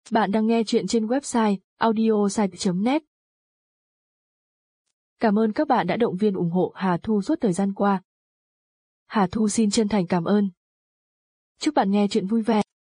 Bạn đang nghe chuyện trên website audiosite.net. Cảm ơn các bạn đã động viên ủng hộ Hà Thu suốt thời gian qua. Hà Thu xin chân thành cảm ơn. Chúc bạn nghe chuyện vui vẻ.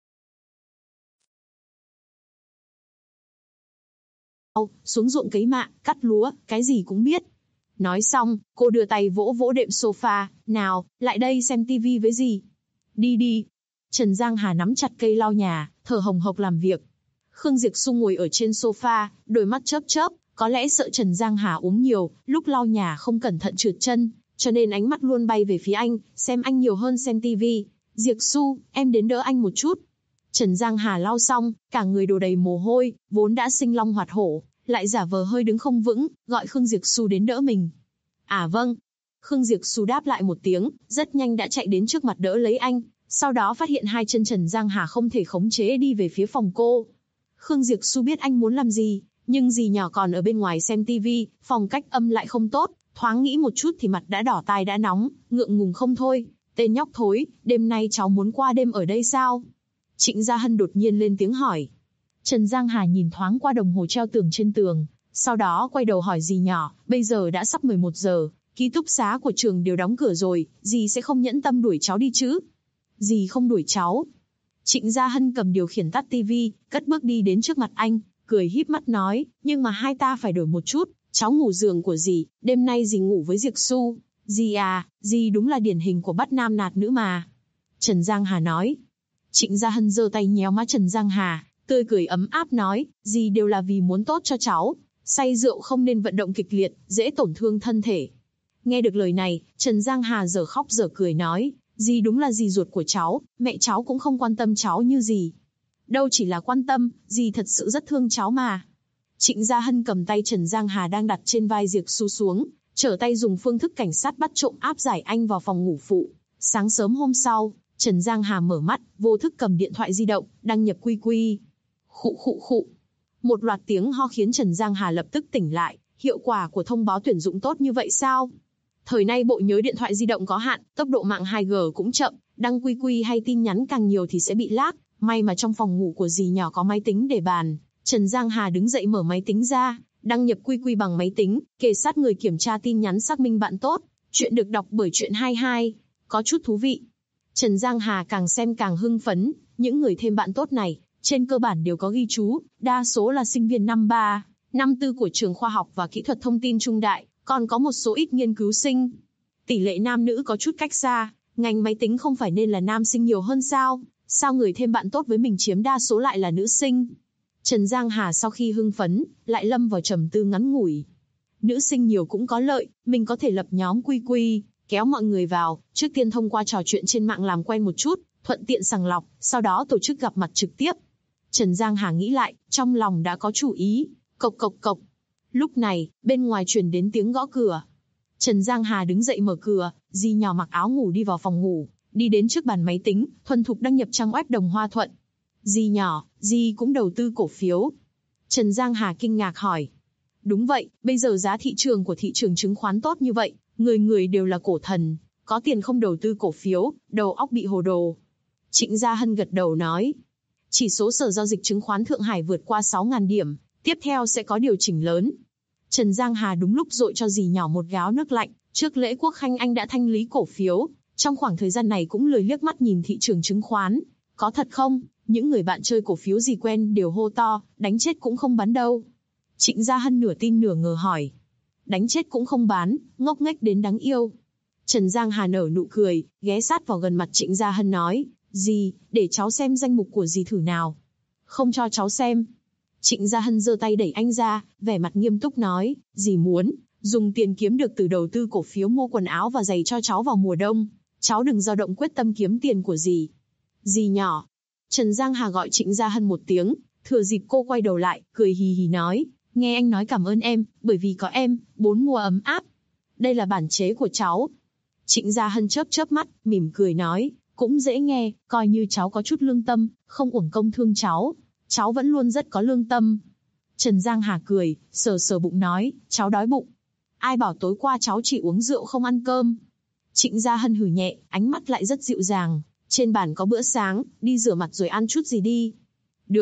Xuống ruộng cấy mạ, cắt lúa, cái gì cũng biết. Nói xong, cô đưa tay vỗ vỗ đệm sofa, nào, lại đây xem tivi với dì. Đi đi. Trần Giang Hà nắm chặt cây lau nhà, thở hồng hộc làm việc. Khương Diệp Xu ngồi ở trên sofa, đôi mắt chớp chớp, có lẽ sợ Trần Giang Hà uống nhiều, lúc lau nhà không cẩn thận trượt chân, cho nên ánh mắt luôn bay về phía anh, xem anh nhiều hơn xem tivi. Diệp Xu, em đến đỡ anh một chút. Trần Giang Hà lau xong, cả người đổ đầy mồ hôi, vốn đã sinh long hoạt hổ, lại giả vờ hơi đứng không vững, gọi Khương Diệp Xu đến đỡ mình. À vâng. Khương Diệp Xu đáp lại một tiếng, rất nhanh đã chạy đến trước mặt đỡ lấy anh, sau đó phát hiện hai chân Trần Giang Hà không thể khống chế đi về phía phòng cô. Khương Diệp Xu biết anh muốn làm gì, nhưng dì nhỏ còn ở bên ngoài xem tivi, phòng cách âm lại không tốt, thoáng nghĩ một chút thì mặt đã đỏ tai đã nóng, ngượng ngùng không thôi. Tên nhóc thối, đêm nay cháu muốn qua đêm ở đây sao? Trịnh Gia Hân đột nhiên lên tiếng hỏi. Trần Giang Hà nhìn thoáng qua đồng hồ treo tường trên tường, sau đó quay đầu hỏi dì nhỏ, bây giờ đã sắp 11 giờ, ký túc xá của trường đều đóng cửa rồi, dì sẽ không nhẫn tâm đuổi cháu đi chứ? Dì không đuổi cháu. Trịnh Gia Hân cầm điều khiển tắt tivi, cất bước đi đến trước mặt anh, cười híp mắt nói, nhưng mà hai ta phải đổi một chút, cháu ngủ giường của dì, đêm nay dì ngủ với Diệp Xu. Dì à, dì đúng là điển hình của bắt nam nạt nữ mà. Trần Giang Hà nói. Trịnh Gia Hân giơ tay nhéo má Trần Giang Hà, tươi cười ấm áp nói, dì đều là vì muốn tốt cho cháu, say rượu không nên vận động kịch liệt, dễ tổn thương thân thể. Nghe được lời này, Trần Giang Hà dở khóc dở cười nói, dì đúng là dì ruột của cháu, mẹ cháu cũng không quan tâm cháu như dì. Đâu chỉ là quan tâm, dì thật sự rất thương cháu mà. Trịnh Gia Hân cầm tay Trần Giang Hà đang đặt trên vai Diệp Xu xuống, trở tay dùng phương thức cảnh sát bắt trộm áp giải anh vào phòng ngủ phụ. Sáng sớm hôm sau, Trần Giang Hà mở mắt, vô thức cầm điện thoại di động, đăng nhập QQ. Khụ khụ khụ. Một loạt tiếng ho khiến Trần Giang Hà lập tức tỉnh lại, hiệu quả của thông báo tuyển dụng tốt như vậy sao? Thời nay bộ nhớ điện thoại di động có hạn, tốc độ mạng 2G cũng chậm, đăng QQ hay tin nhắn càng nhiều thì sẽ bị lag. May mà trong phòng ngủ của dì nhỏ có máy tính để bàn. Trần Giang Hà đứng dậy mở máy tính ra, đăng nhập QQ bằng máy tính, kề sát người kiểm tra tin nhắn xác minh bạn tốt. Chuyện được đọc bởi Chuyện 22. Có chút thú vị. Trần Giang Hà càng xem càng hưng phấn, những người thêm bạn tốt này, trên cơ bản đều có ghi chú, đa số là sinh viên năm 3, năm 4 của trường khoa học và kỹ thuật thông tin Trung Đại, còn có một số ít nghiên cứu sinh. Tỷ lệ nam nữ có chút cách xa, ngành máy tính không phải nên là nam sinh nhiều hơn sao? Sao người thêm bạn tốt với mình chiếm đa số lại là nữ sinh? Trần Giang Hà sau khi hưng phấn, lại lâm vào trầm tư ngắn ngủi. Nữ sinh nhiều cũng có lợi, mình có thể lập nhóm QQ, kéo mọi người vào, trước tiên thông qua trò chuyện trên mạng làm quen một chút, thuận tiện sàng lọc, sau đó tổ chức gặp mặt trực tiếp. Trần Giang Hà nghĩ lại, trong lòng đã có chủ ý. Cộc cộc cộc. Lúc này, bên ngoài truyền đến tiếng gõ cửa. Trần Giang Hà đứng dậy mở cửa, dì nhỏ mặc áo ngủ đi vào phòng ngủ, đi đến trước bàn máy tính, thuần thục đăng nhập trang web Đồng Hoa Thuận. Dì nhỏ, dì cũng đầu tư cổ phiếu. Trần Giang Hà kinh ngạc hỏi. Đúng vậy, bây giờ giá thị trường của thị trường chứng khoán tốt như vậy, người người đều là cổ thần, có tiền không đầu tư cổ phiếu, đầu óc bị hồ đồ. Trịnh Gia Hân gật đầu nói. Chỉ số Sở Giao dịch Chứng khoán Thượng Hải vượt qua 6.000 điểm, tiếp theo sẽ có điều chỉnh lớn. Trần Giang Hà đúng lúc dội cho dì nhỏ một gáo nước lạnh, trước lễ Quốc Khánh anh đã thanh lý cổ phiếu, trong khoảng thời gian này cũng lười liếc mắt nhìn thị trường chứng khoán. Có thật không? Những người bạn chơi cổ phiếu gì quen đều hô to, đánh chết cũng không bán đâu. Trịnh Gia Hân nửa tin nửa ngờ hỏi. Đánh chết cũng không bán, ngốc nghếch đến đáng yêu. Trần Giang Hà nở nụ cười, ghé sát vào gần mặt Trịnh Gia Hân nói, dì, để cháu xem danh mục của dì thử nào. Không cho cháu xem. Trịnh Gia Hân giơ tay đẩy anh ra, vẻ mặt nghiêm túc nói, dì muốn dùng tiền kiếm được từ đầu tư cổ phiếu mua quần áo và giày cho cháu vào mùa đông. Cháu đừng dao động quyết tâm kiếm tiền của dì. Dì nhỏ. Trần Giang Hà gọi Trịnh Gia Hân một tiếng, thừa dịp cô quay đầu lại, cười hì hì nói, nghe anh nói cảm ơn em, bởi vì có em, 4 mùa ấm áp. Đây là bản chế của cháu. Trịnh Gia Hân chớp chớp mắt, mỉm cười nói, cũng dễ nghe, coi như cháu có chút lương tâm, không uổng công thương cháu. Cháu vẫn luôn rất có lương tâm. Trần Giang Hà cười, sờ sờ bụng nói, cháu đói bụng. Ai bảo tối qua cháu chỉ uống rượu không ăn cơm. Trịnh Gia Hân hừ nhẹ, ánh mắt lại rất dịu dàng. Trên bàn có bữa sáng, đi rửa mặt rồi ăn chút gì đi. Được.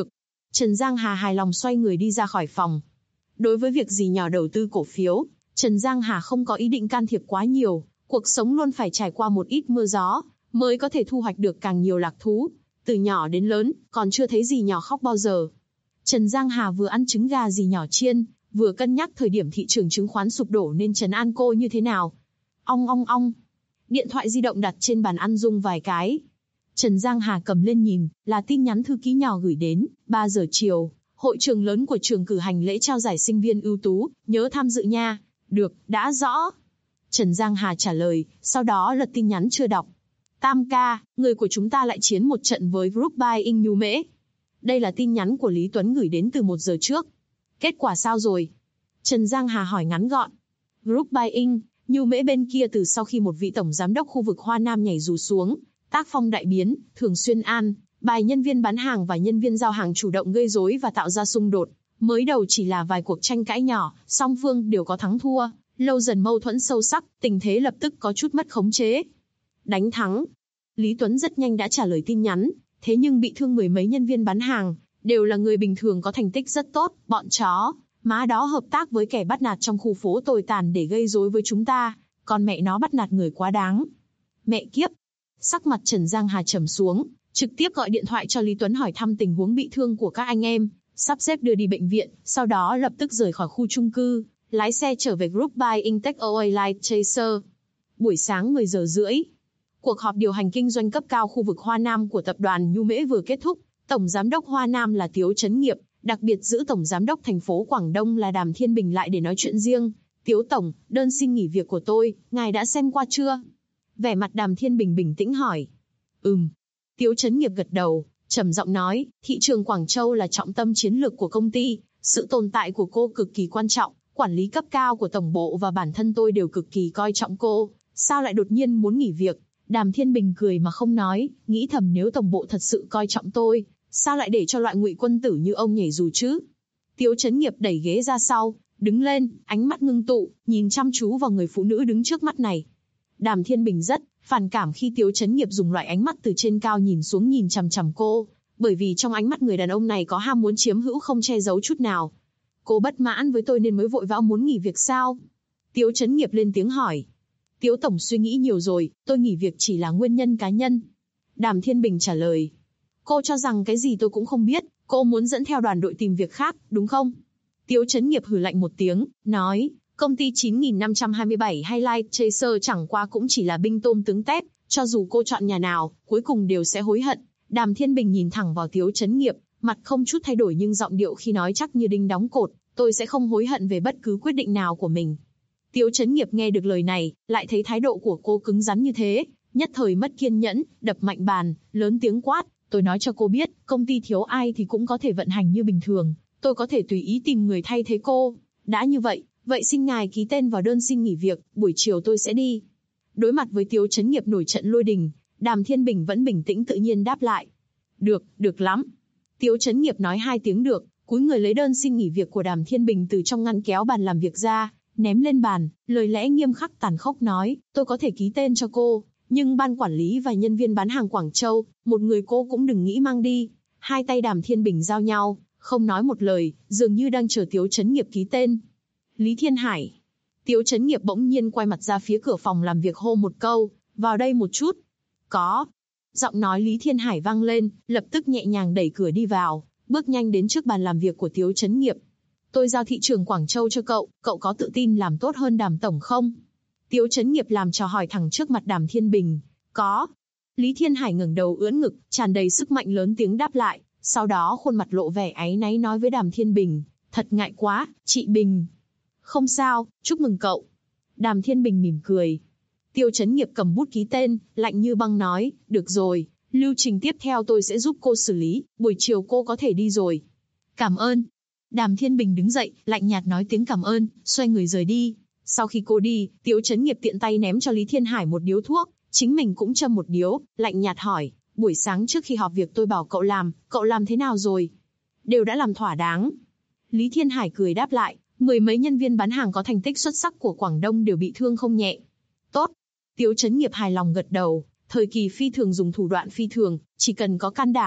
Trần Giang Hà hài lòng xoay người đi ra khỏi phòng. Đối với việc gì nhỏ đầu tư cổ phiếu, Trần Giang Hà không có ý định can thiệp quá nhiều, cuộc sống luôn phải trải qua một ít mưa gió, mới có thể thu hoạch được càng nhiều lạc thú. Từ nhỏ đến lớn, còn chưa thấy gì nhỏ khóc bao giờ. Trần Giang Hà vừa ăn trứng gà gì nhỏ chiên, vừa cân nhắc thời điểm thị trường chứng khoán sụp đổ nên trấn an cô như thế nào. Ong ong ong. Điện thoại di động đặt trên bàn ăn rung vài cái. Trần Giang Hà cầm lên nhìn, là tin nhắn thư ký nhỏ gửi đến, 3 giờ chiều, hội trường lớn của trường cử hành lễ trao giải sinh viên ưu tú, nhớ tham dự nha. Được, đã rõ. Trần Giang Hà trả lời, sau đó lật tin nhắn chưa đọc. Tam ca, người của chúng ta lại chiến một trận với Group Buying Nhu Mễ. Đây là tin nhắn của Lý Tuấn gửi đến từ 1 giờ trước. Kết quả sao rồi? Trần Giang Hà hỏi ngắn gọn. Group Buying Nhu Mễ bên kia từ sau khi một vị tổng giám đốc khu vực Hoa Nam nhảy dù xuống, tác phong đại biến, thường xuyên an bài nhân viên bán hàng và nhân viên giao hàng chủ động gây rối và tạo ra xung đột. Mới đầu chỉ là vài cuộc tranh cãi nhỏ, song phương đều có thắng thua, lâu dần mâu thuẫn sâu sắc, tình thế lập tức có chút mất khống chế. Đánh thắng. Lý Tuấn rất nhanh đã trả lời tin nhắn, thế nhưng bị thương 10 mấy nhân viên bán hàng, đều là người bình thường có thành tích rất tốt, bọn chó, má đó hợp tác với kẻ bắt nạt trong khu phố tồi tàn để gây rối với chúng ta, còn mẹ nó bắt nạt người quá đáng. Mẹ kiếp. Sắc mặt Trần Giang Hà trầm xuống, trực tiếp gọi điện thoại cho Lý Tuấn hỏi thăm tình huống bị thương của các anh em, sắp xếp đưa đi bệnh viện, sau đó lập tức rời khỏi khu chung cư, lái xe trở về Group Buying Takeaway Light Chaser. Buổi sáng 10 giờ rưỡi, cuộc họp điều hành kinh doanh cấp cao khu vực Hoa Nam của tập đoàn Nhu Mễ vừa kết thúc. Tổng giám đốc Hoa Nam là Tiếu Chấn Nghiệp, đặc biệt giữ tổng giám đốc thành phố Quảng Đông là Đàm Thiên Bình lại để nói chuyện riêng. Tiếu tổng, đơn xin nghỉ việc của tôi, ngài đã xem qua chưa? Vẻ mặt Đàm Thiên Bình bình tĩnh hỏi. Tiếu Chấn Nghiệp gật đầu, trầm giọng nói, thị trường Quảng Châu là trọng tâm chiến lược của công ty, sự tồn tại của cô cực kỳ quan trọng, quản lý cấp cao của tổng bộ và bản thân tôi đều cực kỳ coi trọng cô, sao lại đột nhiên muốn nghỉ việc? Đàm Thiên Bình cười mà không nói, nghĩ thầm nếu tổng bộ thật sự coi trọng tôi, sao lại để cho loại ngụy quân tử như ông nhảy dù chứ? Tiếu Chấn Nghiệp đẩy ghế ra sau, đứng lên, ánh mắt ngưng tụ, nhìn chăm chú vào người phụ nữ đứng trước mắt này. Đàm Thiên Bình rất phản cảm khi Tiếu Chấn Nghiệp dùng loại ánh mắt từ trên cao nhìn xuống nhìn chằm chằm cô, bởi vì trong ánh mắt người đàn ông này có ham muốn chiếm hữu không che giấu chút nào. Cô bất mãn với tôi nên mới vội vã muốn nghỉ việc sao? Tiếu Chấn Nghiệp lên tiếng hỏi. Tiếu tổng suy nghĩ nhiều rồi, tôi nghỉ việc chỉ là nguyên nhân cá nhân. Đàm Thiên Bình trả lời. Cô cho rằng cái gì tôi cũng không biết, cô muốn dẫn theo đoàn đội tìm việc khác, đúng không? Tiếu Chấn Nghiệp hừ lạnh một tiếng, nói, công ty 9527 Highlight Chaser chẳng qua cũng chỉ là binh tôm tướng tép, cho dù cô chọn nhà nào, cuối cùng đều sẽ hối hận. Đàm Thiên Bình nhìn thẳng vào Tiếu Chấn Nghiệp, mặt không chút thay đổi nhưng giọng điệu khi nói chắc như đinh đóng cột, tôi sẽ không hối hận về bất cứ quyết định nào của mình. Tiếu Chấn Nghiệp nghe được lời này, lại thấy thái độ của cô cứng rắn như thế, nhất thời mất kiên nhẫn, đập mạnh bàn, lớn tiếng quát, tôi nói cho cô biết, công ty thiếu ai thì cũng có thể vận hành như bình thường, tôi có thể tùy ý tìm người thay thế cô. Đã như vậy, vậy xin ngài ký tên vào đơn xin nghỉ việc, buổi chiều tôi sẽ đi. Đối mặt với Tiếu Chấn Nghiệp nổi trận lôi đình, Đàm Thiên Bình vẫn bình tĩnh tự nhiên đáp lại. Được, được lắm. Tiếu Chấn Nghiệp nói 2 tiếng được, cúi người lấy đơn xin nghỉ việc của Đàm Thiên Bình từ trong ngăn kéo bàn làm việc ra, ném lên bàn, lời lẽ nghiêm khắc tàn khốc nói, tôi có thể ký tên cho cô, nhưng ban quản lý và nhân viên bán hàng Quảng Châu, một người cô cũng đừng nghĩ mang đi. Hai tay Đàm Thiên Bình giao nhau, không nói một lời, dường như đang chờ Tiếu Chấn Nghiệp ký tên. Lý Thiên Hải. Tiếu Chấn Nghiệp bỗng nhiên quay mặt ra phía cửa phòng làm việc hô một câu, vào đây một chút. Có. Giọng nói Lý Thiên Hải vang lên, lập tức nhẹ nhàng đẩy cửa đi vào, bước nhanh đến trước bàn làm việc của Tiếu Chấn Nghiệp. Tôi giao thị trường Quảng Châu cho cậu, cậu có tự tin làm tốt hơn Đàm tổng không? Tiếu Chấn Nghiệp làm trò hỏi thẳng trước mặt Đàm Thiên Bình. Có. Lý Thiên Hải ngẩng đầu ưỡn ngực, tràn đầy sức mạnh lớn tiếng đáp lại, sau đó khuôn mặt lộ vẻ áy náy nói với Đàm Thiên Bình, thật ngại quá, chị Bình. Không sao, chúc mừng cậu. Đàm Thiên Bình mỉm cười. Tiếu Chấn Nghiệp cầm bút ký tên, lạnh như băng nói, được rồi, lưu trình tiếp theo tôi sẽ giúp cô xử lý, buổi chiều cô có thể đi rồi. Cảm ơn. Đàm Thiên Bình đứng dậy, lạnh nhạt nói tiếng cảm ơn, xoay người rời đi. Sau khi cô đi, Tiếu Chấn Nghiệp tiện tay ném cho Lý Thiên Hải một điếu thuốc, chính mình cũng châm một điếu, lạnh nhạt hỏi, buổi sáng trước khi họp việc tôi bảo cậu làm thế nào rồi? Đều đã làm thỏa đáng. Lý Thiên Hải cười đáp lại, 10 mấy nhân viên bán hàng có thành tích xuất sắc của Quảng Đông đều bị thương không nhẹ. Tốt. Tiếu Chấn Nghiệp hài lòng gật đầu, thời kỳ phi thường dùng thủ đoạn phi thường, chỉ cần có can đảm,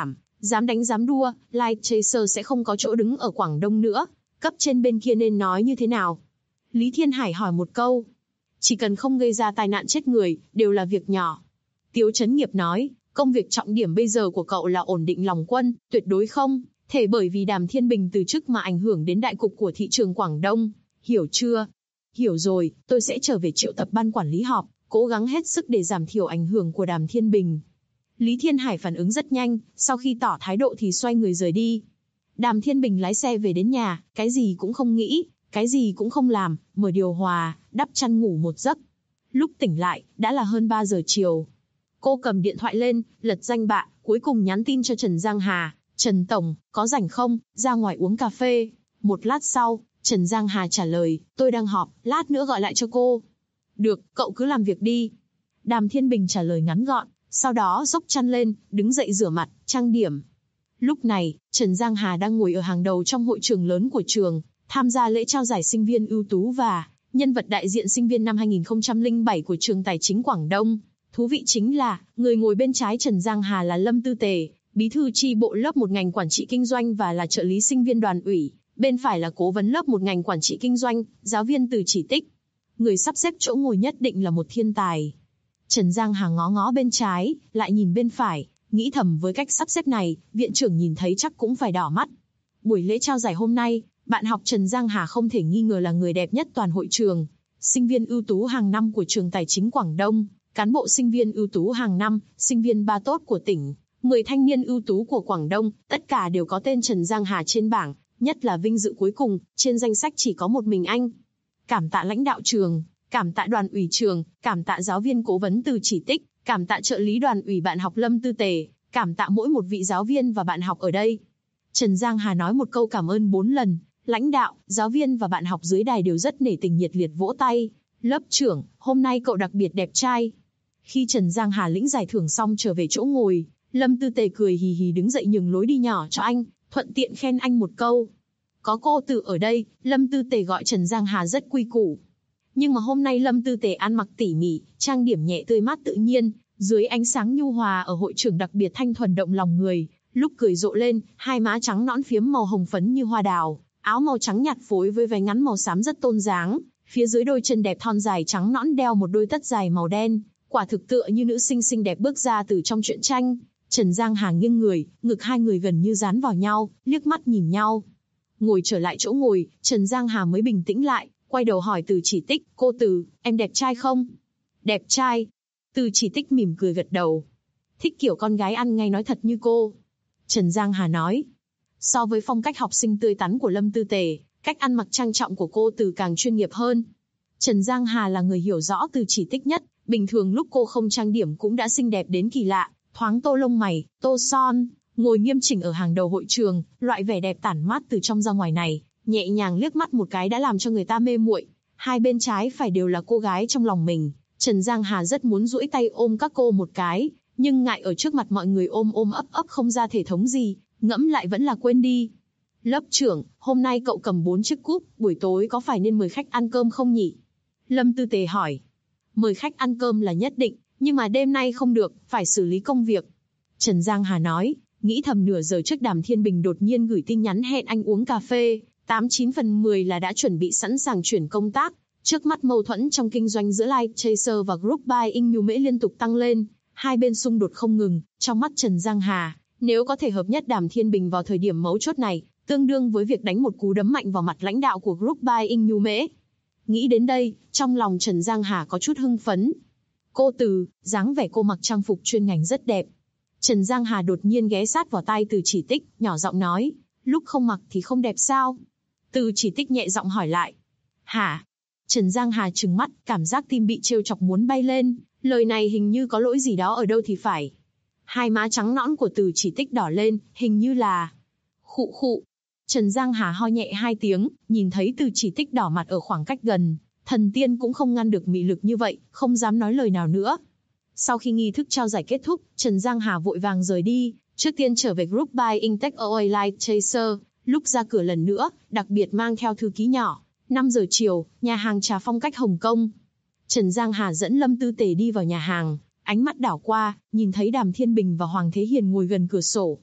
Dám đánh dám đua, Light Chaser sẽ không có chỗ đứng ở Quảng Đông nữa. Cấp trên bên kia nên nói như thế nào? Lý Thiên Hải hỏi một câu. Chỉ cần không gây ra tai nạn chết người, đều là việc nhỏ. Tiếu Chấn Nghiệp nói, công việc trọng điểm bây giờ của cậu là ổn định lòng quân, tuyệt đối không thể bởi vì Đàm Thiên Bình từ chức mà ảnh hưởng đến đại cục của thị trường Quảng Đông. Hiểu chưa? Hiểu rồi, tôi sẽ trở về triệu tập ban quản lý họp, cố gắng hết sức để giảm thiểu ảnh hưởng của Đàm Thiên Bình. Lý Thiên Hải phản ứng rất nhanh, sau khi tỏ thái độ thì xoay người rời đi. Đàm Thiên Bình lái xe về đến nhà, cái gì cũng không nghĩ, cái gì cũng không làm, mở điều hòa, đắp chăn ngủ một giấc. Lúc tỉnh lại, đã là hơn 3 giờ chiều. Cô cầm điện thoại lên, lật danh bạ, cuối cùng nhắn tin cho Trần Giang Hà. Trần Tổng, có rảnh không, ra ngoài uống cà phê. Một lát sau, Trần Giang Hà trả lời, tôi đang họp, lát nữa gọi lại cho cô. Được, cậu cứ làm việc đi. Đàm Thiên Bình trả lời ngắn gọn, sau đó xốc chăn lên, đứng dậy rửa mặt, trang điểm. Lúc này, Trần Giang Hà đang ngồi ở hàng đầu trong hội trường lớn của trường, tham gia lễ trao giải sinh viên ưu tú và nhân vật đại diện sinh viên năm 2007 của trường Tài chính Quảng Đông. Thú vị chính là, người ngồi bên trái Trần Giang Hà là Lâm Tư Tề, bí thư chi bộ lớp 1 ngành quản trị kinh doanh và là trợ lý sinh viên đoàn ủy, bên phải là cố vấn lớp 1 ngành quản trị kinh doanh, giáo viên Từ Chỉ Tích. Người sắp xếp chỗ ngồi nhất định là một thiên tài. Trần Giang Hà ngó ngó bên trái, lại nhìn bên phải, nghĩ thầm với cách sắp xếp này, viện trưởng nhìn thấy chắc cũng phải đỏ mắt. Buổi lễ trao giải hôm nay, bạn học Trần Giang Hà không thể nghi ngờ là người đẹp nhất toàn hội trường. Sinh viên ưu tú hàng năm của trường Tài chính Quảng Đông, cán bộ sinh viên ưu tú hàng năm, sinh viên ba tốt của tỉnh, 10 thanh niên ưu tú của Quảng Đông, tất cả đều có tên Trần Giang Hà trên bảng, nhất là vinh dự cuối cùng, trên danh sách chỉ có một mình anh. Cảm tạ lãnh đạo trường, cảm tạ đoàn ủy trường, cảm tạ giáo viên cố vấn Từ Chỉ Tích, cảm tạ trợ lý đoàn ủy bạn học Lâm Tư Tề, cảm tạ mỗi một vị giáo viên và bạn học ở đây. Trần Giang Hà nói một câu cảm ơn 4 lần, lãnh đạo, giáo viên và bạn học dưới đài đều rất nể tình nhiệt liệt vỗ tay. Lớp trưởng, hôm nay cậu đặc biệt đẹp trai. Khi Trần Giang Hà lĩnh giải thưởng xong trở về chỗ ngồi, Lâm Tư Tề cười hì hì đứng dậy nhường lối đi nhỏ cho anh, thuận tiện khen anh một câu. Có cô Từ ở đây, Lâm Tư Tề gọi Trần Giang Hà rất quy củ. Nhưng mà hôm nay Lâm Tư Tề ăn mặc tỉ mỉ, trang điểm nhẹ tươi mát tự nhiên, dưới ánh sáng nhu hòa ở hội trường đặc biệt thanh thuần động lòng người, lúc cười rộ lên, hai má trắng nõn phiếm màu hồng phấn như hoa đào, áo màu trắng nhạt phối với váy ngắn màu xám rất tôn dáng, phía dưới đôi chân đẹp thon dài trắng nõn đeo một đôi tất dài màu đen, quả thực tựa như nữ sinh xinh đẹp bước ra từ trong truyện tranh. Trần Giang Hà nghiêng người, ngực hai người gần như dán vào nhau, liếc mắt nhìn nhau. Ngồi trở lại chỗ ngồi, Trần Giang Hà mới bình tĩnh lại, quay đầu hỏi Từ Chỉ Tích, cô Từ, em đẹp trai không? Đẹp trai. Từ Chỉ Tích mỉm cười gật đầu. Thích kiểu con gái ăn ngay nói thật như cô. Trần Giang Hà nói. So với phong cách học sinh tươi tắn của Lâm Tư Tề, cách ăn mặc trang trọng của cô Từ càng chuyên nghiệp hơn. Trần Giang Hà là người hiểu rõ Từ Chỉ Tích nhất, bình thường lúc cô không trang điểm cũng đã xinh đẹp đến kỳ lạ, thoáng tô lông mày, tô son, ngồi nghiêm chỉnh ở hàng đầu hội trường, loại vẻ đẹp tản mát từ trong ra ngoài này, nhẹ nhàng liếc mắt một cái đã làm cho người ta mê muội. Hai bên trái phải đều là cô gái trong lòng mình, Trần Giang Hà rất muốn duỗi tay ôm các cô một cái, nhưng ngại ở trước mặt mọi người ôm ôm ấp ấp không ra thể thống gì, ngẫm lại vẫn là quên đi. Lớp trưởng, hôm nay cậu cầm 4 chiếc cúp, buổi tối có phải nên mời khách ăn cơm không nhỉ? Lâm Tư Tề hỏi. Mời khách ăn cơm là nhất định, nhưng mà đêm nay không được, phải xử lý công việc. Trần Giang Hà nói, nghĩ thầm nửa giờ trước Đàm Thiên Bình đột nhiên gửi tin nhắn hẹn anh uống cà phê, 89 phần 10 là đã chuẩn bị sẵn sàng chuyển công tác. Trước mắt mâu thuẫn trong kinh doanh giữa Light Chaser và Group Buying Nhu Mễ liên tục tăng lên, hai bên xung đột không ngừng. Trong mắt Trần Giang Hà, nếu có thể hợp nhất Đàm Thiên Bình vào thời điểm mấu chốt này, tương đương với việc đánh một cú đấm mạnh vào mặt lãnh đạo của Group Buying Nhu Mễ. Nghĩ đến đây, trong lòng Trần Giang Hà có chút hưng phấn. Cô Từ, dáng vẻ cô mặc trang phục chuyên ngành rất đẹp. Trần Giang Hà đột nhiên ghé sát vào tai Từ Chỉ Tích, nhỏ giọng nói, lúc không mặc thì không đẹp sao? Từ Chỉ Tích nhẹ giọng hỏi lại. Hả? Trần Giang Hà trừng mắt, cảm giác tim bị trêu chọc muốn bay lên, lời này hình như có lỗi gì đó ở đâu thì phải. Hai má trắng nõn của Từ Chỉ Tích đỏ lên, hình như là... Khụ khụ. Trần Giang Hà ho nhẹ 2 tiếng, nhìn thấy Từ Chỉ Tích đỏ mặt ở khoảng cách gần, thần tiên cũng không ngăn được mị lực như vậy, không dám nói lời nào nữa. Sau khi nghi thức trao giải kết thúc, Trần Giang Hà vội vàng rời đi, trước tiên trở về Group Buying Takeaway Light Chaser, lúc ra cửa lần nữa, đặc biệt mang theo thư ký nhỏ. 5 giờ chiều, nhà hàng trà phong cách Hồng Kông. Trần Giang Hà dẫn Lâm Tư Tề đi vào nhà hàng, ánh mắt đảo qua, nhìn thấy Đàm Thiên Bình và Hoàng Thế Hiền ngồi gần cửa sổ.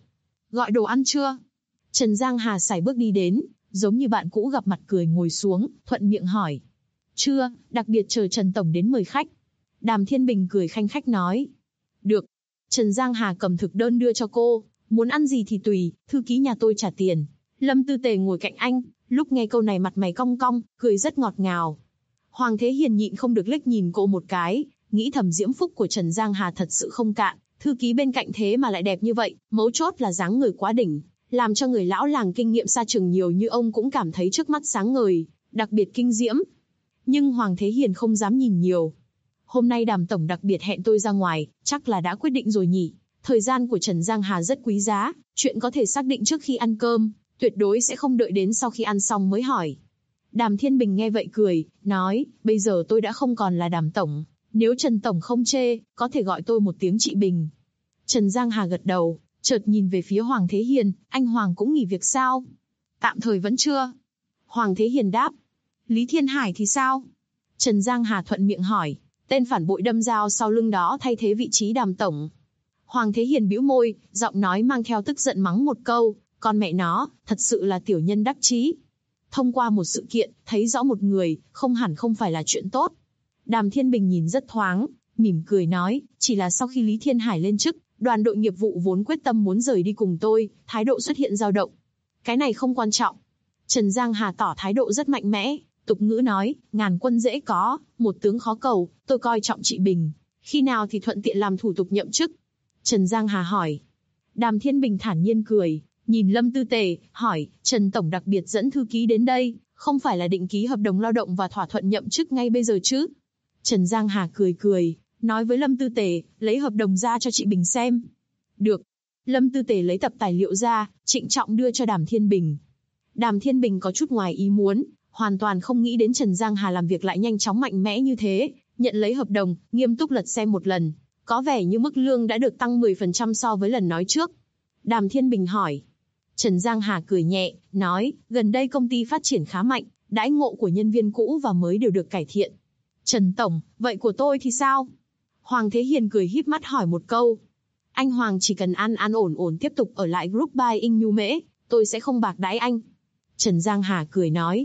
Gọi đồ ăn chưa? Trần Giang Hà sải bước đi đến, giống như bạn cũ gặp mặt cười ngồi xuống, thuận miệng hỏi. Chưa, đặc biệt chờ Trần Tổng đến mời khách. Đàm Thiên Bình cười khanh khách nói. Được. Trần Giang Hà cầm thực đơn đưa cho cô, muốn ăn gì thì tùy, thư ký nhà tôi trả tiền. Lâm Tư Tề ngồi cạnh anh, lúc nghe câu này mặt mày cong cong, cười rất ngọt ngào. Hoàng Thế Hiền nhịn không được liếc nhìn cô một cái, nghĩ thầm diễm phúc của Trần Giang Hà thật sự không cạn, thư ký bên cạnh thế mà lại đẹp như vậy, mấu chốt là dáng người quá đỉnh, làm cho người lão làng kinh nghiệm xa trường nhiều như ông cũng cảm thấy trước mắt sáng ngời, đặc biệt kinh diễm. Nhưng Hoàng Thế Hiền không dám nhìn nhiều. Hôm nay Đàm tổng đặc biệt hẹn tôi ra ngoài, chắc là đã quyết định rồi nhỉ. Thời gian của Trần Giang Hà rất quý giá, chuyện có thể xác định trước khi ăn cơm, tuyệt đối sẽ không đợi đến sau khi ăn xong mới hỏi. Đàm Thiên Bình nghe vậy cười, nói, bây giờ tôi đã không còn là Đàm tổng, nếu Trần tổng không chê, có thể gọi tôi một tiếng chị Bình. Trần Giang Hà gật đầu, chợt nhìn về phía Hoàng Thế Hiền, anh Hoàng cũng nghỉ việc sao? Tạm thời vẫn chưa. Hoàng Thế Hiền đáp. Lý Thiên Hải thì sao? Trần Giang Hà thuận miệng hỏi, tên phản bội đâm dao sau lưng đó thay thế vị trí Đàm tổng. Hoàng Thế Hiền bĩu môi, giọng nói mang theo tức giận mắng một câu, con mẹ nó, thật sự là tiểu nhân đắc chí. Thông qua một sự kiện, thấy rõ một người, không hẳn không phải là chuyện tốt. Đàm Thiên Bình nhìn rất thoáng, mỉm cười nói, chỉ là sau khi Lý Thiên Hải lên chức, đoàn đội nghiệp vụ vốn quyết tâm muốn rời đi cùng tôi, thái độ xuất hiện dao động. Cái này không quan trọng. Trần Giang Hà tỏ thái độ rất mạnh mẽ, tục ngữ nói, ngàn quân dễ có, một tướng khó cầu, tôi coi trọng chị Bình. Khi nào thì thuận tiện làm thủ tục nhậm chức? Trần Giang Hà hỏi. Đàm Thiên Bình thản nhiên cười, nhìn Lâm Tư Tề, hỏi, Trần Tổng đặc biệt dẫn thư ký đến đây, không phải là định ký hợp đồng lao động và thỏa thuận nhậm chức ngay bây giờ chứ? Trần Giang Hà cười, nói với Lâm Tư Tề, lấy hợp đồng ra cho chị Bình xem. Được. Lâm Tư Tề lấy tập tài liệu ra, trịnh trọng đưa cho Đàm Thiên Bình. Đàm Thiên Bình có chút ngoài ý muốn, hoàn toàn không nghĩ đến Trần Giang Hà làm việc lại nhanh chóng mạnh mẽ như thế, nhận lấy hợp đồng, nghiêm túc lật xem một lần. Có vẻ như mức lương đã được tăng 10% so với lần nói trước. Đàm Thiên Bình hỏi. Trần Giang Hà cười nhẹ, nói, gần đây công ty phát triển khá mạnh, đãi ngộ của nhân viên cũ và mới đều được cải thiện. Trần Tổng, vậy của tôi thì sao? Hoàng Thế Hiền cười híp mắt hỏi một câu. Anh Hoàng chỉ cần ăn ổn tiếp tục ở lại Group Buying Nhu Mễ, tôi sẽ không bạc đãi anh. Trần Giang Hà cười nói.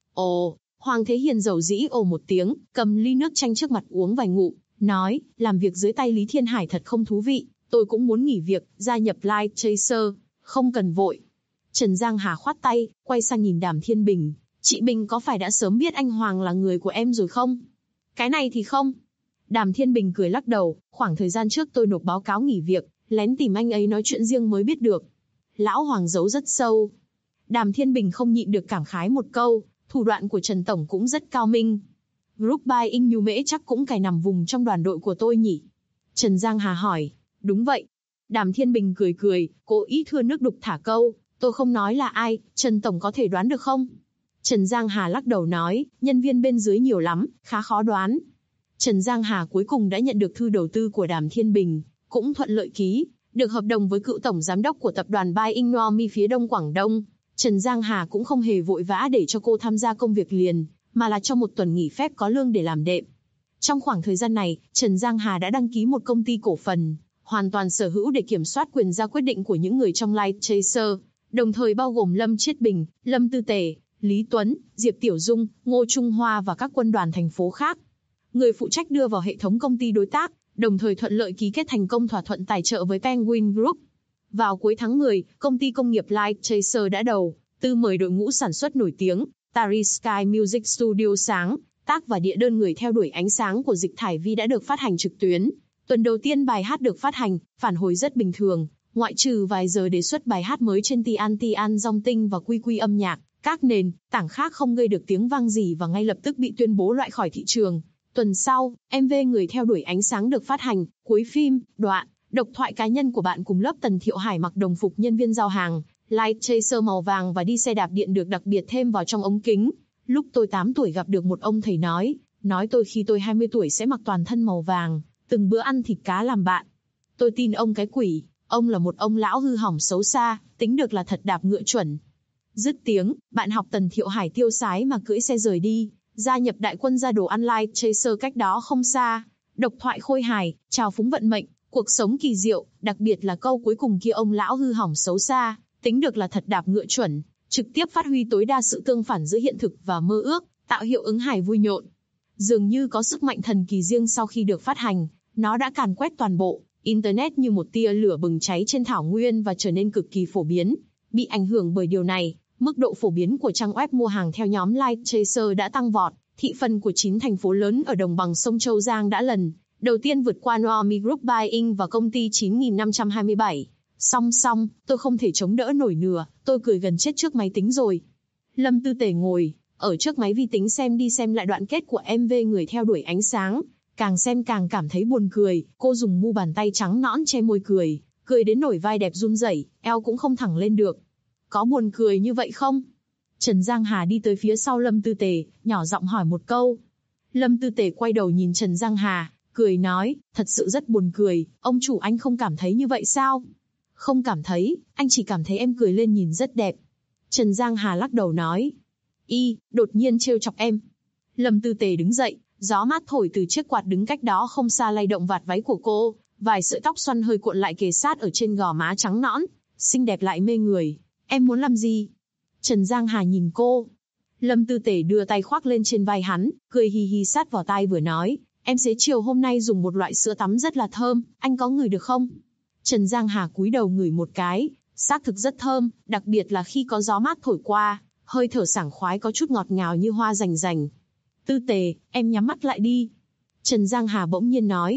Ồ, Hoàng Thế Hiền dầu dĩ ồ một tiếng, cầm ly nước chanh trước mặt uống vài ngụm, nói, làm việc dưới tay Lý Thiên Hải thật không thú vị, tôi cũng muốn nghỉ việc, gia nhập Light Chaser, không cần vội. Trần Giang Hà khoát tay, quay sang nhìn Đàm Thiên Bình, chị Bình có phải đã sớm biết anh Hoàng là người của em rồi không? Cái này thì không. Đàm Thiên Bình cười lắc đầu, khoảng thời gian trước tôi nộp báo cáo nghỉ việc, lén tìm anh ấy nói chuyện riêng mới biết được. Lão Hoàng giấu rất sâu. Đàm Thiên Bình không nhịn được cảm khái một câu, thủ đoạn của Trần Tổng cũng rất cao minh. Group Buying Nhu Mễ chắc cũng cài nằm vùng trong đoàn đội của tôi nhỉ? Trần Giang Hà hỏi. Đúng vậy. Đàm Thiên Bình cười, cố ý thưa nước đục thả câu, tôi không nói là ai, Trần Tổng có thể đoán được không? Trần Giang Hà lắc đầu nói, nhân viên bên dưới nhiều lắm, khá khó đoán. Trần Giang Hà cuối cùng đã nhận được thư đầu tư của Đàm Thiên Bình, cũng thuận lợi ký, được hợp đồng với cựu tổng giám đốc của tập đoàn Buying Nomi phía Đông Quảng Đông. Trần Giang Hà cũng không hề vội vã để cho cô tham gia công việc liền, mà là cho một tuần nghỉ phép có lương để làm đệm. Trong khoảng thời gian này, Trần Giang Hà đã đăng ký một công ty cổ phần, hoàn toàn sở hữu để kiểm soát quyền ra quyết định của những người trong Light Chaser, đồng thời bao gồm Lâm Chiết Bình, Lâm Tư Tề, Lý Tuấn, Diệp Tiểu Dung, Ngô Trung Hoa và các quân đoàn thành phố khác. Người phụ trách đưa vào hệ thống công ty đối tác, đồng thời thuận lợi ký kết thành công thỏa thuận tài trợ với Penguin Group. Vào cuối tháng 10, công ty công nghiệp Light Chaser đã đầu tư mời đội ngũ sản xuất nổi tiếng, Starry Sky Music Studio sáng tác và đĩa đơn Người theo đuổi ánh sáng của Dịch Thải Vi đã được phát hành trực tuyến. Tuần đầu tiên bài hát được phát hành, phản hồi rất bình thường, ngoại trừ vài giờ đề xuất bài hát mới trên Tian Dong Tinh và Quy âm nhạc, các nền tảng khác không gây được tiếng vang gì và ngay lập tức bị tuyên bố loại khỏi thị trường. Tuần sau, MV Người theo đuổi ánh sáng được phát hành, cuối phim, đoạn, độc thoại cá nhân của bạn cùng lớp Tần Thiệu Hải mặc đồng phục nhân viên giao hàng, Light Chaser màu vàng và đi xe đạp điện được đặc biệt thêm vào trong ống kính. Lúc tôi 8 tuổi gặp được một ông thầy nói tôi khi tôi 20 tuổi sẽ mặc toàn thân màu vàng, từng bữa ăn thịt cá làm bạn. Tôi tin ông cái quỷ, ông là một ông lão hư hỏng xấu xa, tính được là thật đạp ngựa chuẩn. Dứt tiếng, bạn học Tần Thiệu Hải tiêu sái mà cưỡi xe rời đi, gia nhập đại quân ra đồ ăn Light Chaser cách đó không xa. Độc thoại khôi hài, trào phúng vận mệnh, Cuộc sống kỳ diệu, đặc biệt là câu cuối cùng kia ông lão hư hỏng xấu xa, tính được là thật đạp ngựa chuẩn, trực tiếp phát huy tối đa sự tương phản giữa hiện thực và mơ ước, tạo hiệu ứng hài vui nhộn. Dường như có sức mạnh thần kỳ riêng sau khi được phát hành, nó đã càn quét toàn bộ Internet như một tia lửa bừng cháy trên thảo nguyên và trở nên cực kỳ phổ biến. Bị ảnh hưởng bởi điều này, mức độ phổ biến của trang web mua hàng theo nhóm Light Chaser đã tăng vọt, thị phần của 9 thành phố lớn ở đồng bằng sông Châu Giang đã lần đầu tiên vượt qua Noami Group Buying và công ty 9527. Song song, tôi không thể chống đỡ nổi nữa, tôi cười gần chết trước máy tính rồi. Lâm Tư Tề ngồi ở trước máy vi tính xem đi xem lại đoạn kết của MV Người theo đuổi ánh sáng, càng xem càng cảm thấy buồn cười. Cô dùng mu bàn tay trắng nõn che môi cười, cười đến nổi vai đẹp run rẩy, eo cũng không thẳng lên được. Có buồn cười như vậy không? Trần Giang Hà đi tới phía sau Lâm Tư Tề, nhỏ giọng hỏi một câu. Lâm Tư Tề quay đầu nhìn Trần Giang Hà, cười nói, thật sự rất buồn cười, ông chủ anh không cảm thấy như vậy sao? Không cảm thấy, anh chỉ cảm thấy em cười lên nhìn rất đẹp. Trần Giang Hà lắc đầu nói, đột nhiên trêu chọc em. Lâm Tư Tề đứng dậy, gió mát thổi từ chiếc quạt đứng cách đó không xa lay động vạt váy của cô, vài sợi tóc xoăn hơi cuộn lại kề sát ở trên gò má trắng nõn, xinh đẹp lại mê người. Em muốn làm gì? Trần Giang Hà nhìn cô. Lâm Tư Tề đưa tay khoác lên trên vai hắn, cười hì hì sát vào tai vừa nói, em xế chiều hôm nay dùng một loại sữa tắm rất là thơm, anh có ngửi được không? Trần Giang Hà cúi đầu ngửi một cái, xác thực rất thơm, đặc biệt là khi có gió mát thổi qua, hơi thở sảng khoái có chút ngọt ngào như hoa rành rành. Tư Tề, em nhắm mắt lại đi. Trần Giang Hà bỗng nhiên nói.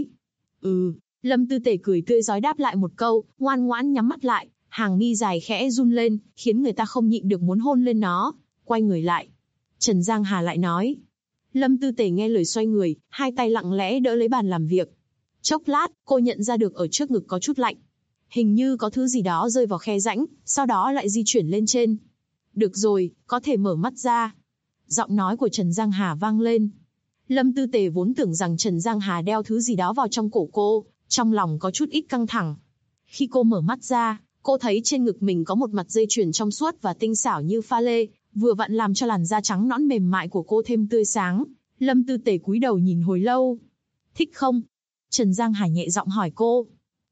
Lâm Tư Tề cười tươi rói đáp lại một câu, ngoan ngoãn nhắm mắt lại, hàng mi dài khẽ run lên, khiến người ta không nhịn được muốn hôn lên nó. Quay người lại. Trần Giang Hà lại nói. Lâm Tư Tề nghe lời xoay người, hai tay lặng lẽ đỡ lấy bàn làm việc. Chốc lát, cô nhận ra được ở trước ngực có chút lạnh. Hình như có thứ gì đó rơi vào khe rãnh, sau đó lại di chuyển lên trên. Được rồi, có thể mở mắt ra. Giọng nói của Trần Giang Hà vang lên. Lâm Tư Tề vốn tưởng rằng Trần Giang Hà đeo thứ gì đó vào trong cổ cô, trong lòng có chút ít căng thẳng. Khi cô mở mắt ra, cô thấy trên ngực mình có một mặt dây chuyền trong suốt và tinh xảo như pha lê, vừa vặn làm cho làn da trắng nõn mềm mại của cô thêm tươi sáng. Lâm Tư Tề cúi đầu nhìn hồi lâu. Thích không? Trần Giang Hà nhẹ giọng hỏi cô.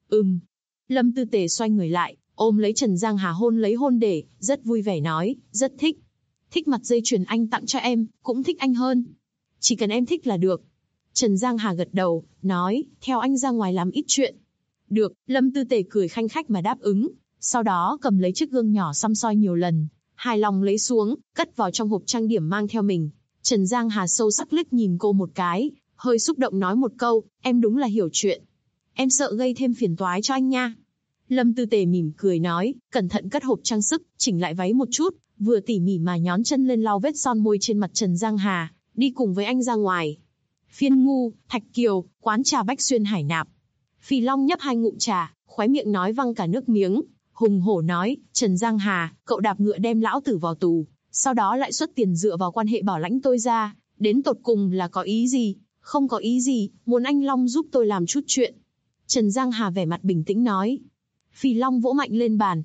Lâm Tư Tề xoay người lại, ôm lấy Trần Giang Hà hôn lấy hôn để, rất vui vẻ nói, rất thích. Thích mặt dây chuyền anh tặng cho em, cũng thích anh hơn. Chỉ cần em thích là được. Trần Giang Hà gật đầu, nói, theo anh ra ngoài làm ít chuyện. Được, Lâm Tư Tề cười khanh khách mà đáp ứng, sau đó cầm lấy chiếc gương nhỏ săm soi nhiều lần, hài lòng lấy xuống, cất vào trong hộp trang điểm mang theo mình. Trần Giang Hà sâu sắc liếc nhìn cô một cái, hơi xúc động nói một câu, em đúng là hiểu chuyện. Em sợ gây thêm phiền toái cho anh nha. Lâm Tư Tề mỉm cười nói, cẩn thận cất hộp trang sức, chỉnh lại váy một chút, vừa tỉ mỉ mà nhón chân lên lau vết son môi trên mặt Trần Giang Hà, đi cùng với anh ra ngoài. Phiên Ngu, Thạch Kiều, quán trà Bách Xuyên Hải Nạp. Phì Long nhấp 2 ngụm trà, khóe miệng nói văng cả nước miếng, hùng hổ nói, Trần Giang Hà, cậu đạp ngựa đem lão tử vào tù, sau đó lại xuất tiền dựa vào quan hệ bảo lãnh tôi ra, đến tột cùng là có ý gì? Không có ý gì, muốn anh Long giúp tôi làm chút chuyện. Trần Giang Hà vẻ mặt bình tĩnh nói. Phì Long vỗ mạnh lên bàn,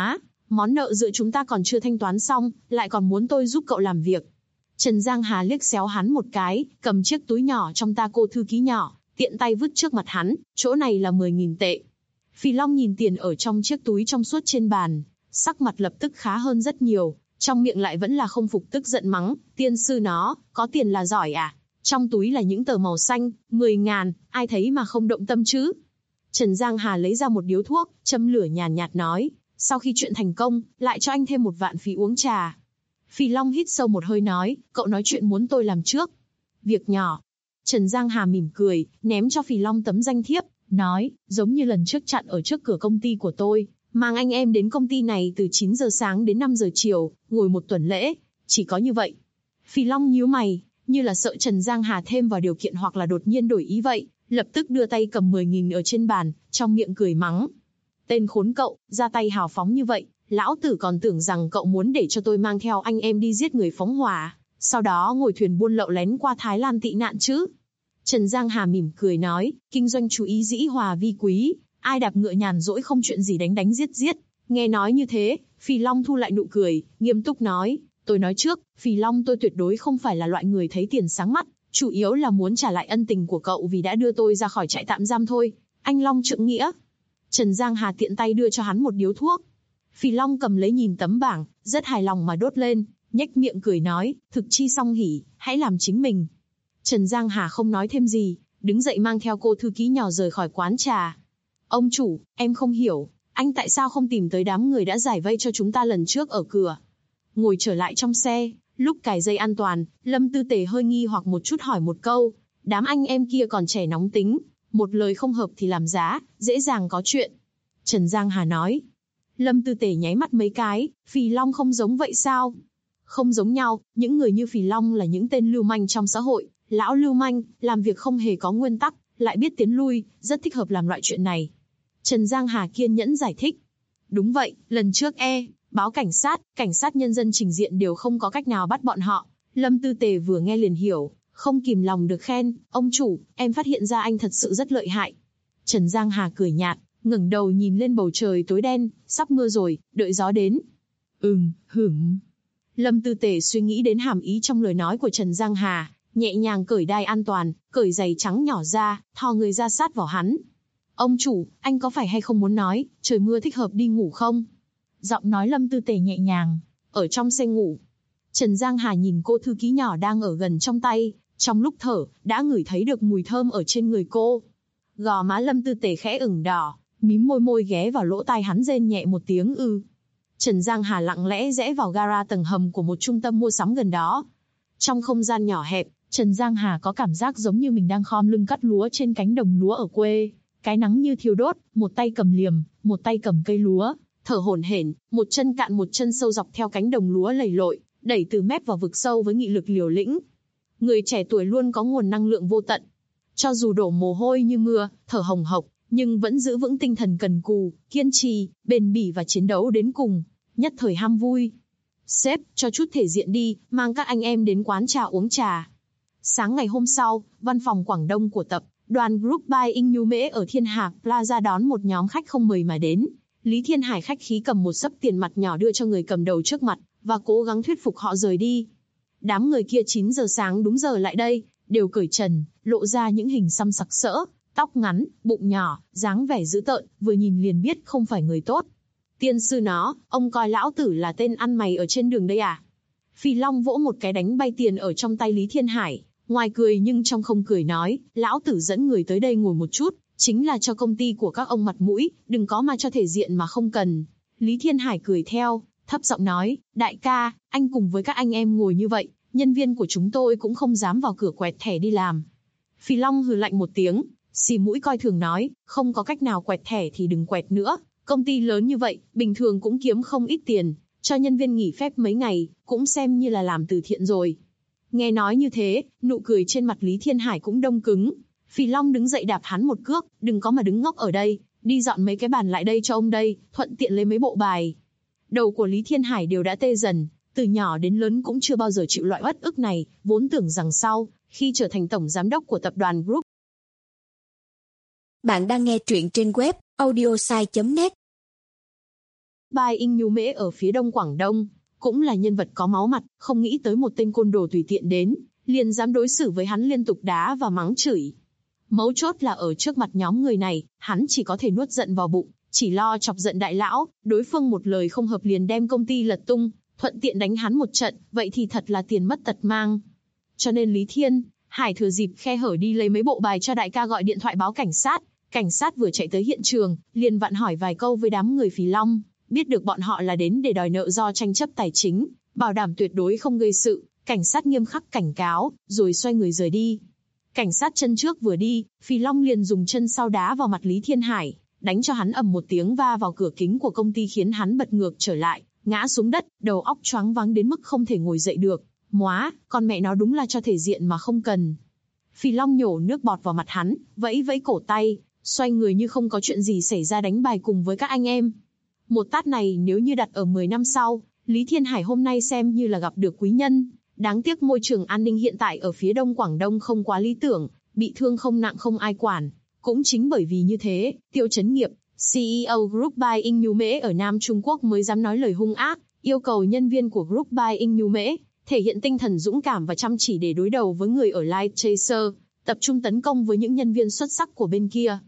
món nợ giữa chúng ta còn chưa thanh toán xong, lại còn muốn tôi giúp cậu làm việc. Trần Giang Hà liếc xéo hắn một cái, cầm chiếc túi nhỏ trong taco thư ký nhỏ, tiện tay vứt trước mặt hắn, chỗ này là 10.000 tệ. Phì Long nhìn tiền ở trong chiếc túi trong suốt trên bàn, sắc mặt lập tức khá hơn rất nhiều, trong miệng lại vẫn là không phục tức giận mắng, tiên sư nó, có tiền là giỏi à? Trong túi là những tờ màu xanh, 10.000, ai thấy mà không động tâm chứ? Trần Giang Hà lấy ra một điếu thuốc, châm lửa nhàn nhạt nói, sau khi chuyện thành công, lại cho anh thêm 1 vạn phí uống trà. Phì Long hít sâu một hơi nói, cậu nói chuyện muốn tôi làm trước. Việc nhỏ. Trần Giang Hà mỉm cười, ném cho Phì Long tấm danh thiếp, nói, giống như lần trước chặn ở trước cửa công ty của tôi, mang anh em đến công ty này từ 9 giờ sáng đến 5 giờ chiều, ngồi 1 tuần lễ, chỉ có như vậy. Phì Long nhíu mày, như là sợ Trần Giang Hà thêm vào điều kiện hoặc là đột nhiên đổi ý vậy, lập tức đưa tay cầm 10.000 ở trên bàn, trong miệng cười mắng. Tên khốn cậu, ra tay hào phóng như vậy, lão tử còn tưởng rằng cậu muốn để cho tôi mang theo anh em đi giết người phóng hỏa, sau đó ngồi thuyền buôn lậu lén qua Thái Lan tị nạn chứ. Trần Giang Hà mỉm cười nói, kinh doanh chú ý dĩ hòa vi quý, ai đạp ngựa nhàn rỗi không chuyện gì đánh đánh giết giết. Nghe nói như thế, Phì Long thu lại nụ cười, nghiêm túc nói, tôi nói trước, Phì Long tôi tuyệt đối không phải là loại người thấy tiền sáng mắt, chủ yếu là muốn trả lại ân tình của cậu vì đã đưa tôi ra khỏi trại tạm giam thôi. Anh Long trượng nghĩa. Trần Giang Hà tiện tay đưa cho hắn một điếu thuốc. Phì Long cầm lấy nhìn tấm bảng, rất hài lòng mà đốt lên, nhếch miệng cười nói, thực chi song hỉ, hãy làm chính mình. Trần Giang Hà không nói thêm gì, đứng dậy mang theo cô thư ký nhỏ rời khỏi quán trà. Ông chủ, em không hiểu, anh tại sao không tìm tới đám người đã giải vây cho chúng ta lần trước ở cửa. Ngồi trở lại trong xe, lúc cài dây an toàn, Lâm Tư Tề hơi nghi hoặc một chút hỏi một câu, đám anh em kia còn trẻ nóng tính, một lời không hợp thì làm giá, dễ dàng có chuyện. Trần Giang Hà nói. Lâm Tư Tề nháy mắt mấy cái, Phì Long không giống vậy sao? Không giống nhau, những người như Phì Long là những tên lưu manh trong xã hội, lão lưu manh, làm việc không hề có nguyên tắc, lại biết tiến lui, rất thích hợp làm loại chuyện này. Trần Giang Hà kiên nhẫn giải thích. Đúng vậy, lần trước báo cảnh sát nhân dân trình diện đều không có cách nào bắt bọn họ. Lâm Tư Tề vừa nghe liền hiểu, không kìm lòng được khen, ông chủ, em phát hiện ra anh thật sự rất lợi hại. Trần Giang Hà cười nhạt, ngẩng đầu nhìn lên bầu trời tối đen, sắp mưa rồi, đợi gió đến. Lâm Tư Tề suy nghĩ đến hàm ý trong lời nói của Trần Giang Hà, nhẹ nhàng cởi đai an toàn, cởi giày trắng nhỏ ra, thò người ra sát vào hắn. Ông chủ, anh có phải hay không muốn nói, trời mưa thích hợp đi ngủ không? Giọng nói Lâm Tư Tề nhẹ nhàng, ở trong xe ngủ. Trần Giang Hà nhìn cô thư ký nhỏ đang ở gần trong tay, trong lúc thở, đã ngửi thấy được mùi thơm ở trên người cô. Gò má Lâm Tư Tề khẽ ửng đỏ, mím môi ghé vào lỗ tai hắn rên nhẹ một tiếng ư. Trần Giang Hà lặng lẽ rẽ vào gara tầng hầm của một trung tâm mua sắm gần đó. Trong không gian nhỏ hẹp, Trần Giang Hà có cảm giác giống như mình đang khom lưng cắt lúa trên cánh đồng lúa ở quê. Cái nắng như thiêu đốt, một tay cầm liềm, một tay cầm cây lúa, thở hổn hển, một chân cạn một chân sâu dọc theo cánh đồng lúa lầy lội, đẩy từ mép vào vực sâu với nghị lực liều lĩnh. Người trẻ tuổi luôn có nguồn năng lượng vô tận. Cho dù đổ mồ hôi như mưa, thở hồng hộc, nhưng vẫn giữ vững tinh thần cần cù, kiên trì, bền bỉ và chiến đấu đến cùng, nhất thời ham vui. Sếp, cho chút thể diện đi, mang các anh em đến quán trà uống trà. Sáng ngày hôm sau, văn phòng Quảng Đông của tập đoàn Group Buying Nhu Mễ ở Thiên Hạc Plaza đón một nhóm khách không mời mà đến. Lý Thiên Hải khách khí cầm một xấp tiền mặt nhỏ đưa cho người cầm đầu trước mặt, và cố gắng thuyết phục họ rời đi. Đám người kia 9 giờ sáng đúng giờ lại đây, đều cởi trần, lộ ra những hình xăm sặc sỡ, tóc ngắn, bụng nhỏ, dáng vẻ dữ tợn, vừa nhìn liền biết không phải người tốt. Tiên sư nó, ông coi lão tử là tên ăn mày ở trên đường đây à? Phì Long vỗ một cái đánh bay tiền ở trong tay Lý Thiên Hải, ngoài cười nhưng trong không cười nói, lão tử dẫn người tới đây ngồi một chút, chính là cho công ty của các ông mặt mũi, đừng có mà cho thể diện mà không cần. Lý Thiên Hải cười theo, thấp giọng nói, đại ca, anh cùng với các anh em ngồi như vậy, nhân viên của chúng tôi cũng không dám vào cửa quẹt thẻ đi làm. Phì Long hừ lạnh một tiếng, xì mũi coi thường nói, không có cách nào quẹt thẻ thì đừng quẹt nữa, công ty lớn như vậy, bình thường cũng kiếm không ít tiền, cho nhân viên nghỉ phép mấy ngày, cũng xem như là làm từ thiện rồi. Nghe nói như thế, nụ cười trên mặt Lý Thiên Hải cũng đông cứng. Phì Long đứng dậy đạp hắn một cước, đừng có mà đứng ngốc ở đây, đi dọn mấy cái bàn lại đây cho ông đây, thuận tiện lấy mấy bộ bài. Đầu của Lý Thiên Hải đều đã tê dần, từ nhỏ đến lớn cũng chưa bao giờ chịu loại uất ức này, vốn tưởng rằng sau, khi trở thành tổng giám đốc của tập đoàn Group. Bạn đang nghe truyện trên web audiosai.net. Buying Nhu Mễ ở phía đông Quảng Đông, cũng là nhân vật có máu mặt, không nghĩ tới một tên côn đồ tùy tiện đến, liền dám đối xử với hắn liên tục đá và mắng chửi. Mấu chốt là ở trước mặt nhóm người này, hắn chỉ có thể nuốt giận vào bụng, chỉ lo chọc giận đại lão, đối phương một lời không hợp liền đem công ty lật tung, thuận tiện đánh hắn một trận, vậy thì thật là tiền mất tật mang. Cho nên Lý Thiên Hải thừa dịp khe hở đi lấy mấy bộ bài cho đại ca gọi điện thoại báo cảnh sát vừa chạy tới hiện trường, liền vặn hỏi vài câu với đám người Phì Long, biết được bọn họ là đến để đòi nợ do tranh chấp tài chính, bảo đảm tuyệt đối không gây sự, cảnh sát nghiêm khắc cảnh cáo, rồi xoay người rời đi. Cảnh sát chân trước vừa đi, Phì Long liền dùng chân sau đá vào mặt Lý Thiên Hải, đánh cho hắn ầm một tiếng va vào cửa kính của công ty khiến hắn bật ngược trở lại, ngã xuống đất, đầu óc choáng váng đến mức không thể ngồi dậy được. Móa, con mẹ nó đúng là cho thể diện mà không cần. Phì Long nhổ nước bọt vào mặt hắn, vẫy vẫy cổ tay, xoay người như không có chuyện gì xảy ra đánh bài cùng với các anh em. Một tát này nếu như đặt ở 10 năm sau, Lý Thiên Hải hôm nay xem như là gặp được quý nhân. Đáng tiếc môi trường an ninh hiện tại ở phía đông Quảng Đông không quá lý tưởng, bị thương không nặng không ai quản. Cũng chính bởi vì như thế, Tiêu Chấn Nghiệp, CEO Group Buying Nhu Mễ ở Nam Trung Quốc mới dám nói lời hung ác, yêu cầu nhân viên của Group Buying Nhu Mễ thể hiện tinh thần dũng cảm và chăm chỉ để đối đầu với người ở Light Chaser, tập trung tấn công với những nhân viên xuất sắc của bên kia.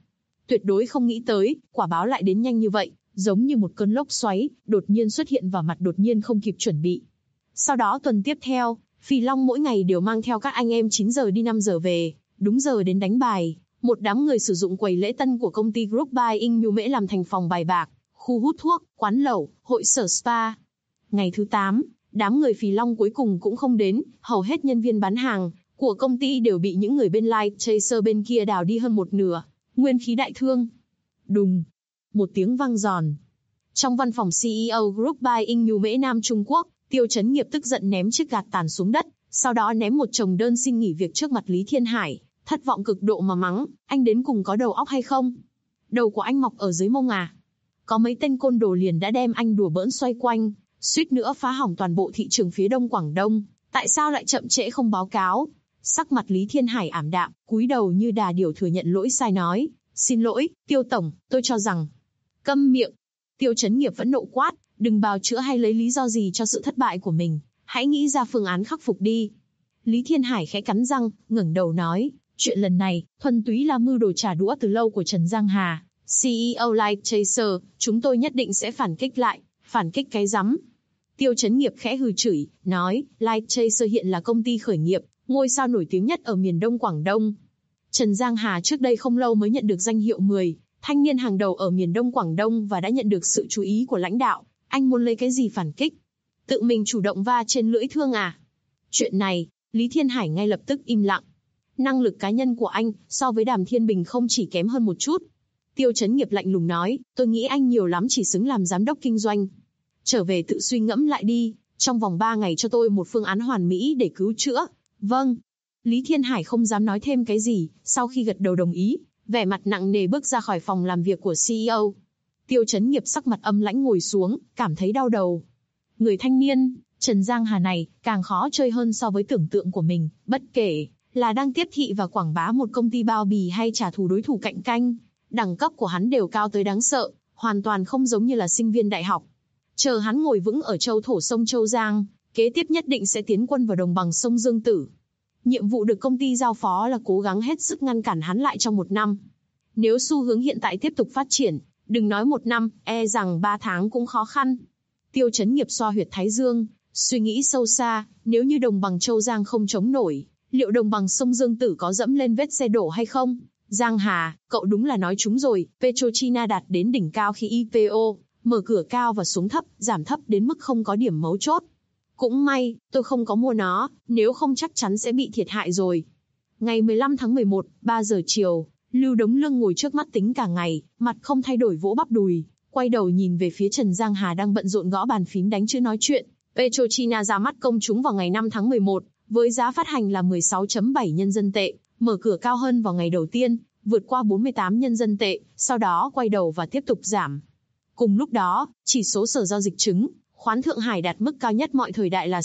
Tuyệt đối không nghĩ tới, quả báo lại đến nhanh như vậy, giống như một cơn lốc xoáy, đột nhiên xuất hiện vào mặt đột nhiên không kịp chuẩn bị. Sau đó tuần tiếp theo, Phì Long mỗi ngày đều mang theo các anh em 9 giờ đi 5 giờ về, đúng giờ đến đánh bài. Một đám người sử dụng quầy lễ tân của công ty Group Buying Nhu Mễ làm thành phòng bài bạc, khu hút thuốc, quán lẩu, hội sở spa. Ngày thứ 8, đám người Phì Long cuối cùng cũng không đến, hầu hết nhân viên bán hàng của công ty đều bị những người bên Light Chaser bên kia đào đi hơn một nửa, nguyên khí đại thương. Đùng, một tiếng vang giòn. Trong văn phòng CEO Group Buying Nhu Mễ Nam Trung Quốc, Tiêu Chấn Nghiệp tức giận ném chiếc gạt tàn xuống đất, sau đó ném một chồng đơn xin nghỉ việc trước mặt Lý Thiên Hải, thất vọng cực độ mà mắng, anh đến cùng có đầu óc hay không? Đầu của anh mọc ở dưới mông à? Có mấy tên côn đồ liền đã đem anh đùa bỡn xoay quanh, suýt nữa phá hỏng toàn bộ thị trường phía đông Quảng Đông, tại sao lại chậm trễ không báo cáo? Sắc mặt Lý Thiên Hải ảm đạm, cúi đầu như đà điểu thừa nhận lỗi sai nói, xin lỗi, Tiêu Tổng, tôi cho rằng. Câm miệng. Tiêu Chấn Nghiệp vẫn nộ quát, đừng bào chữa hay lấy lý do gì cho sự thất bại của mình, hãy nghĩ ra phương án khắc phục đi. Lý Thiên Hải khẽ cắn răng, ngẩng đầu nói, chuyện lần này, thuần túy là mưu đồ trả đũa từ lâu của Trần Giang Hà, CEO Light Chaser, chúng tôi nhất định sẽ phản kích lại, phản kích cái rắm. Tiêu Chấn Nghiệp khẽ hừ chửi, nói, Light Chaser hiện là công ty khởi nghiệp, ngôi sao nổi tiếng nhất ở miền Đông Quảng Đông. Trần Giang Hà trước đây không lâu mới nhận được danh hiệu 10 thanh niên hàng đầu ở miền Đông Quảng Đông và đã nhận được sự chú ý của lãnh đạo. Anh muốn lấy cái gì phản kích? Tự mình chủ động va trên lưỡi thương à? Chuyện này, Lý Thiên Hải ngay lập tức im lặng. Năng lực cá nhân của anh so với Đàm Thiên Bình không chỉ kém hơn một chút. Tiêu Chấn Nghiệp lạnh lùng nói, tôi nghĩ anh nhiều lắm chỉ xứng làm giám đốc kinh doanh. Trở về tự suy ngẫm lại đi, trong vòng 3 ngày cho tôi một phương án hoàn mỹ để cứu chữa. Vâng. Lý Thiên Hải không dám nói thêm cái gì, sau khi gật đầu đồng ý, vẻ mặt nặng nề bước ra khỏi phòng làm việc của CEO. Tiêu Chấn Nghiệp sắc mặt âm lãnh ngồi xuống, cảm thấy đau đầu. Người thanh niên, Trần Giang Hà này, càng khó chơi hơn so với tưởng tượng của mình, bất kể là đang tiếp thị và quảng bá một công ty bao bì hay trả thù đối thủ cạnh tranh, đẳng cấp của hắn đều cao tới đáng sợ, hoàn toàn không giống như là sinh viên đại học. Chờ hắn ngồi vững ở châu thổ sông Châu Giang, kế tiếp nhất định sẽ tiến quân vào đồng bằng sông Dương Tử. Nhiệm vụ được công ty giao phó là cố gắng hết sức ngăn cản hắn lại trong 1 năm. Nếu xu hướng hiện tại tiếp tục phát triển, đừng nói 1 năm, e rằng 3 tháng cũng khó khăn. Tiêu Chấn Nghiệp xoa huyệt thái dương, suy nghĩ sâu xa, nếu như đồng bằng Châu Giang không chống nổi, liệu đồng bằng sông Dương Tử có dẫm lên vết xe đổ hay không? Giang Hà, cậu đúng là nói trúng rồi, PetroChina đạt đến đỉnh cao khi IPO, mở cửa cao và xuống thấp, giảm thấp đến mức không có điểm mấu chốt. Cũng may, tôi không có mua nó, nếu không chắc chắn sẽ bị thiệt hại rồi. Ngày 15 tháng 11, 3 giờ chiều, Lưu Đống Lương ngồi trước mắt tính cả ngày, mặt không thay đổi vỗ bắp đùi, quay đầu nhìn về phía Trần Giang Hà đang bận rộn gõ bàn phím đánh chữ nói chuyện. PetroChina ra mắt công chúng vào ngày 5 tháng 11, với giá phát hành là 16.7 nhân dân tệ, mở cửa cao hơn vào ngày đầu tiên, vượt qua 48 nhân dân tệ, sau đó quay đầu và tiếp tục giảm. Cùng lúc đó, chỉ số Sở Giao dịch chứng khoán Thượng Hải đạt mức cao nhất mọi thời đại là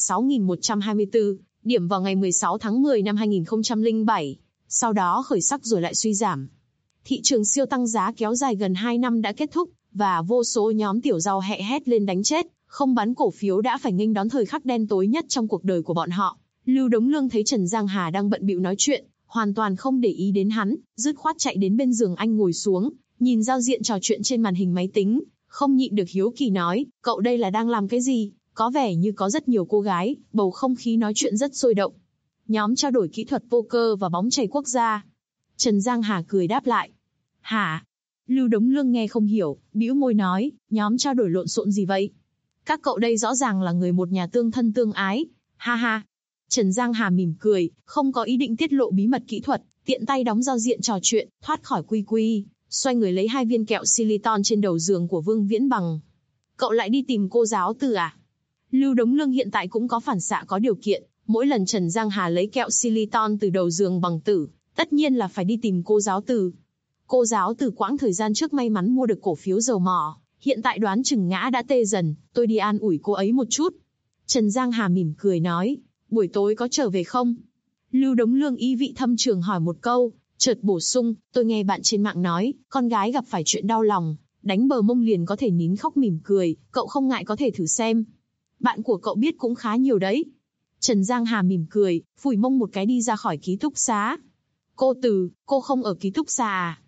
6.124 điểm vào ngày 16 tháng 10 năm 2007, sau đó khởi sắc rồi lại suy giảm. Thị trường siêu tăng giá kéo dài gần 2 năm đã kết thúc, và vô số nhóm tiểu giao hẹ hét lên đánh chết, không bán cổ phiếu đã phải nghênh đón thời khắc đen tối nhất trong cuộc đời của bọn họ. Lưu Đống Lương thấy Trần Giang Hà đang bận bịu nói chuyện, hoàn toàn không để ý đến hắn, dứt khoát chạy đến bên giường anh ngồi xuống, nhìn giao diện trò chuyện trên màn hình máy tính, không nhịn được hiếu kỳ nói, cậu đây là đang làm cái gì? Có vẻ như có rất nhiều cô gái, bầu không khí nói chuyện rất sôi động. Nhóm trao đổi kỹ thuật poker và bóng chày quốc gia. Trần Giang Hà cười đáp lại. Hả? Lưu Đống Lương nghe không hiểu, bĩu môi nói, nhóm trao đổi lộn xộn gì vậy? Các cậu đây rõ ràng là người một nhà tương thân tương ái. Ha ha. Trần Giang Hà mỉm cười, không có ý định tiết lộ bí mật kỹ thuật, tiện tay đóng giao diện trò chuyện, thoát khỏi quy quy, xoay người lấy 2 viên kẹo silicon trên đầu giường của Vương Viễn Bằng. Cậu lại đi tìm cô giáo Từ à? Lưu Đống Lương hiện tại cũng có phản xạ có điều kiện, mỗi lần Trần Giang Hà lấy kẹo silicon từ đầu giường Bằng Tử, tất nhiên là phải đi tìm cô giáo Từ. Cô giáo Từ quãng thời gian trước may mắn mua được cổ phiếu dầu mỏ, hiện tại đoán chừng ngã đã tê dần, tôi đi an ủi cô ấy một chút. Trần Giang Hà mỉm cười nói, buổi tối có trở về không? Lưu Đống Lương ý vị thâm trường hỏi một câu, chợt bổ sung, tôi nghe bạn trên mạng nói, con gái gặp phải chuyện đau lòng, đánh bờ mông liền có thể nín khóc mỉm cười, cậu không ngại có thể thử xem. Bạn của cậu biết cũng khá nhiều đấy. Trần Giang Hà mỉm cười, phủi mông một cái đi ra khỏi ký túc xá. Cô Từ, cô không ở ký túc xá à?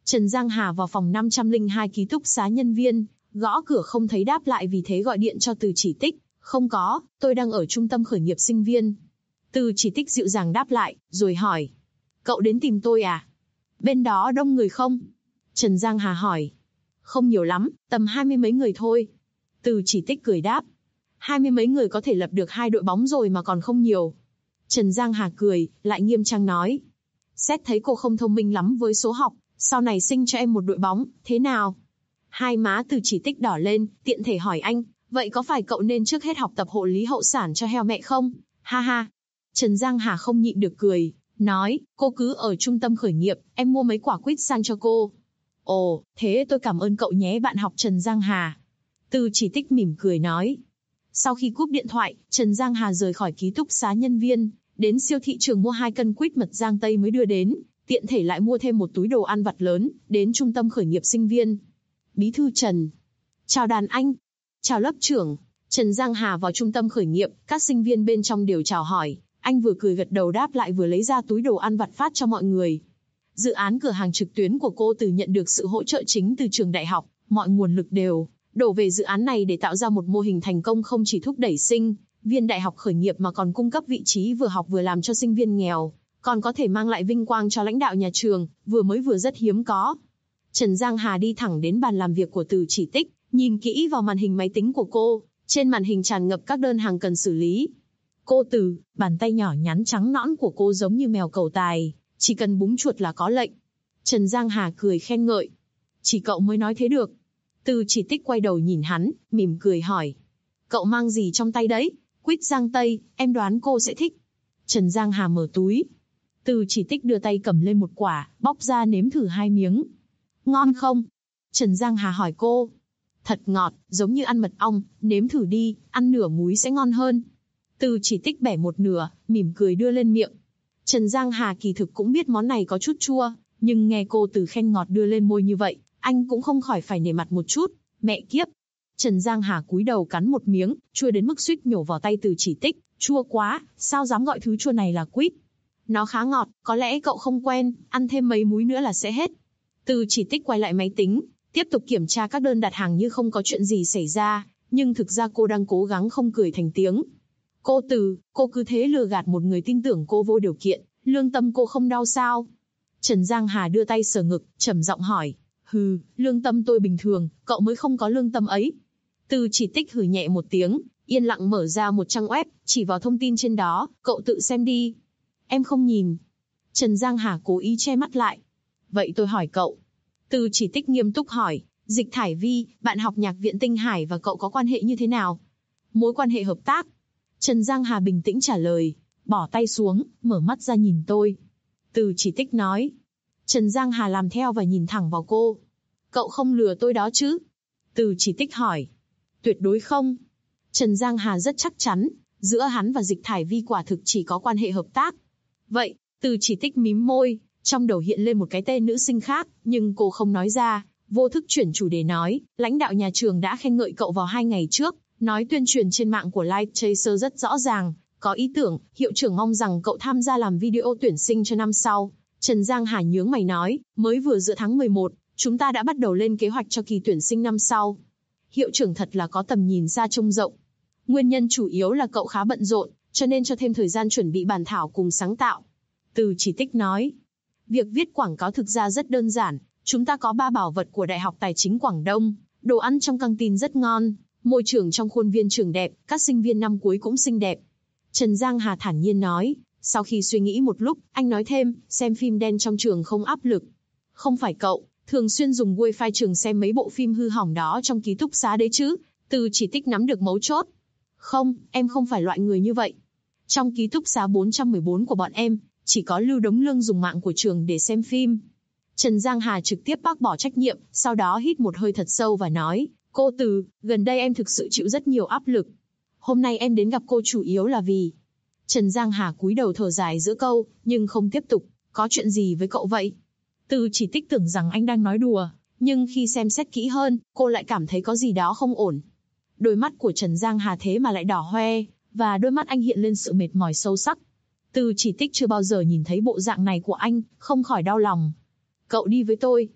Trần Giang Hà vào phòng 502 ký túc xá nhân viên, gõ cửa không thấy đáp lại, vì thế gọi điện cho Từ Chỉ Tích. Không có, tôi đang ở trung tâm khởi nghiệp sinh viên. Từ Chỉ Tích dịu dàng đáp lại, rồi hỏi. Cậu đến tìm tôi à? Bên đó đông người không? Trần Giang Hà hỏi. Không nhiều lắm, tầm 20 mấy người thôi. Từ Chỉ Tích cười đáp. 20 mấy người có thể lập được 2 đội bóng rồi mà còn không nhiều. Trần Giang Hà cười, lại nghiêm trang nói. Xét thấy cô không thông minh lắm với số học, sau này sinh cho em một đội bóng, thế nào? Hai má Từ Chỉ Tích đỏ lên, tiện thể hỏi anh, vậy có phải cậu nên trước hết học tập hộ lý hậu sản cho heo mẹ không? Ha ha. Trần Giang Hà không nhịn được cười, nói, cô cứ ở trung tâm khởi nghiệp, em mua mấy quả quýt sang cho cô. Ồ, thế tôi cảm ơn cậu nhé bạn học Trần Giang Hà. Từ Chỉ Tích mỉm cười nói. Sau khi cúp điện thoại, Trần Giang Hà rời khỏi ký túc xá nhân viên, đến siêu thị trường mua 2 cân quýt mật Giang Tây mới đưa đến, tiện thể lại mua thêm một túi đồ ăn vặt lớn, đến trung tâm khởi nghiệp sinh viên. Bí thư Trần. Chào đàn anh. Chào lớp trưởng. Trần Giang Hà vào trung tâm khởi nghiệp, các sinh viên bên trong đều chào hỏi, anh vừa cười gật đầu đáp lại vừa lấy ra túi đồ ăn vặt phát cho mọi người. Dự án cửa hàng trực tuyến của cô Từ nhận được sự hỗ trợ chính từ trường đại học, mọi nguồn lực đều đổ về dự án này để tạo ra một mô hình thành công, không chỉ thúc đẩy sinh viên đại học khởi nghiệp mà còn cung cấp vị trí vừa học vừa làm cho sinh viên nghèo, còn có thể mang lại vinh quang cho lãnh đạo nhà trường, vừa rất hiếm có. Trần Giang Hà đi thẳng đến bàn làm việc của Từ Chỉ Tích, nhìn kỹ vào màn hình máy tính của cô, trên màn hình tràn ngập các đơn hàng cần xử lý. Cô Từ, bàn tay nhỏ nhắn trắng nõn của cô giống như mèo cầu tài, chỉ cần búng chuột là có lệnh. Trần Giang Hà cười khen ngợi. Chỉ cậu mới nói thế được. Từ Chỉ Tích quay đầu nhìn hắn, mỉm cười hỏi. Cậu mang gì trong tay đấy? Quýt Giang Tây, em đoán cô sẽ thích. Trần Giang Hà mở túi. Từ Chỉ Tích đưa tay cầm lên một quả, bóc ra nếm thử 2 miếng. Ngon không? Trần Giang Hà hỏi cô. Thật ngọt, giống như ăn mật ong, nếm thử đi, ăn nửa múi sẽ ngon hơn. Từ Chỉ Tích bẻ một nửa, mỉm cười đưa lên miệng. Trần Giang Hà kỳ thực cũng biết món này có chút chua, nhưng nghe cô Từ khen ngọt đưa lên môi như vậy, anh cũng không khỏi phải nể mặt một chút. Mẹ kiếp. Trần Giang Hà cúi đầu cắn một miếng, chua đến mức suýt nhổ vào tay Từ Chỉ Tích. Chua quá, sao dám gọi thứ chua này là quýt? Nó khá ngọt, có lẽ cậu không quen, ăn thêm mấy múi nữa là sẽ hết. Từ Chỉ Tích quay lại máy tính, tiếp tục kiểm tra các đơn đặt hàng như không có chuyện gì xảy ra, nhưng thực ra cô đang cố gắng không cười thành tiếng. Cô Từ, cô cứ thế lừa gạt một người tin tưởng cô vô điều kiện, lương tâm cô không đau sao? Trần Giang Hà đưa tay sờ ngực, trầm giọng hỏi. Hừ, lương tâm tôi bình thường, cậu mới không có lương tâm ấy. Từ Chỉ Tích hừ nhẹ một tiếng, yên lặng mở ra một trang web, chỉ vào thông tin trên đó, cậu tự xem đi. Em không nhìn. Trần Giang Hà cố ý che mắt lại. Vậy tôi hỏi cậu. Từ Chỉ Tích nghiêm túc hỏi, Dịch Thải Vi, bạn học nhạc viện Tinh Hải và cậu có quan hệ như thế nào? Mối quan hệ hợp tác. Trần Giang Hà bình tĩnh trả lời, bỏ tay xuống, mở mắt ra nhìn tôi. Từ Chỉ Tích nói. Trần Giang Hà làm theo và nhìn thẳng vào cô. Cậu không lừa tôi đó chứ? Từ Chỉ Tích hỏi. Tuyệt đối không. Trần Giang Hà rất chắc chắn, giữa hắn và Dịch Thải Vi quả thực chỉ có quan hệ hợp tác. Vậy, Từ Chỉ Tích mím môi, trong đầu hiện lên một cái tên nữ sinh khác, nhưng cô không nói ra, vô thức chuyển chủ đề nói, lãnh đạo nhà trường đã khen ngợi cậu vào 2 ngày trước, nói tuyên truyền trên mạng của Light Chaser rất rõ ràng, có ý tưởng, hiệu trưởng mong rằng cậu tham gia làm video tuyển sinh cho năm sau. Trần Giang Hà nhướng mày nói, mới vừa giữa tháng 11, chúng ta đã bắt đầu lên kế hoạch cho kỳ tuyển sinh năm sau. Hiệu trưởng thật là có tầm nhìn xa trông rộng. Nguyên nhân chủ yếu là cậu khá bận rộn, cho nên cho thêm thời gian chuẩn bị bản thảo cùng sáng tạo. Từ Chỉ Tích nói, việc viết quảng cáo thực ra rất đơn giản, chúng ta có 3 bảo vật của Đại học Tài chính Quảng Đông, đồ ăn trong căng tin rất ngon, môi trường trong khuôn viên trường đẹp, các sinh viên năm cuối cũng xinh đẹp. Trần Giang Hà thản nhiên nói, sau khi suy nghĩ một lúc, anh nói thêm, xem phim đen trong trường không áp lực. Không phải cậu, thường xuyên dùng wifi trường xem mấy bộ phim hư hỏng đó trong ký túc xá đấy chứ? Từ Chỉ Tích nắm được mấu chốt. Không, em không phải loại người như vậy. Trong ký túc xá 414 của bọn em, chỉ có Lưu Đống Lương dùng mạng của trường để xem phim. Trần Giang Hà trực tiếp bác bỏ trách nhiệm, sau đó hít một hơi thật sâu và nói, cô Từ, gần đây em thực sự chịu rất nhiều áp lực. Hôm nay em đến gặp cô chủ yếu là vì... Trần Giang Hà cúi đầu thở dài giữa câu, nhưng không tiếp tục, có chuyện gì với cậu vậy? Từ Chỉ Tích tưởng rằng anh đang nói đùa, nhưng khi xem xét kỹ hơn, cô lại cảm thấy có gì đó không ổn. Đôi mắt của Trần Giang Hà thế mà lại đỏ hoe, và đôi mắt anh hiện lên sự mệt mỏi sâu sắc. Từ Chỉ Tích chưa bao giờ nhìn thấy bộ dạng này của anh, không khỏi đau lòng. Cậu đi với tôi.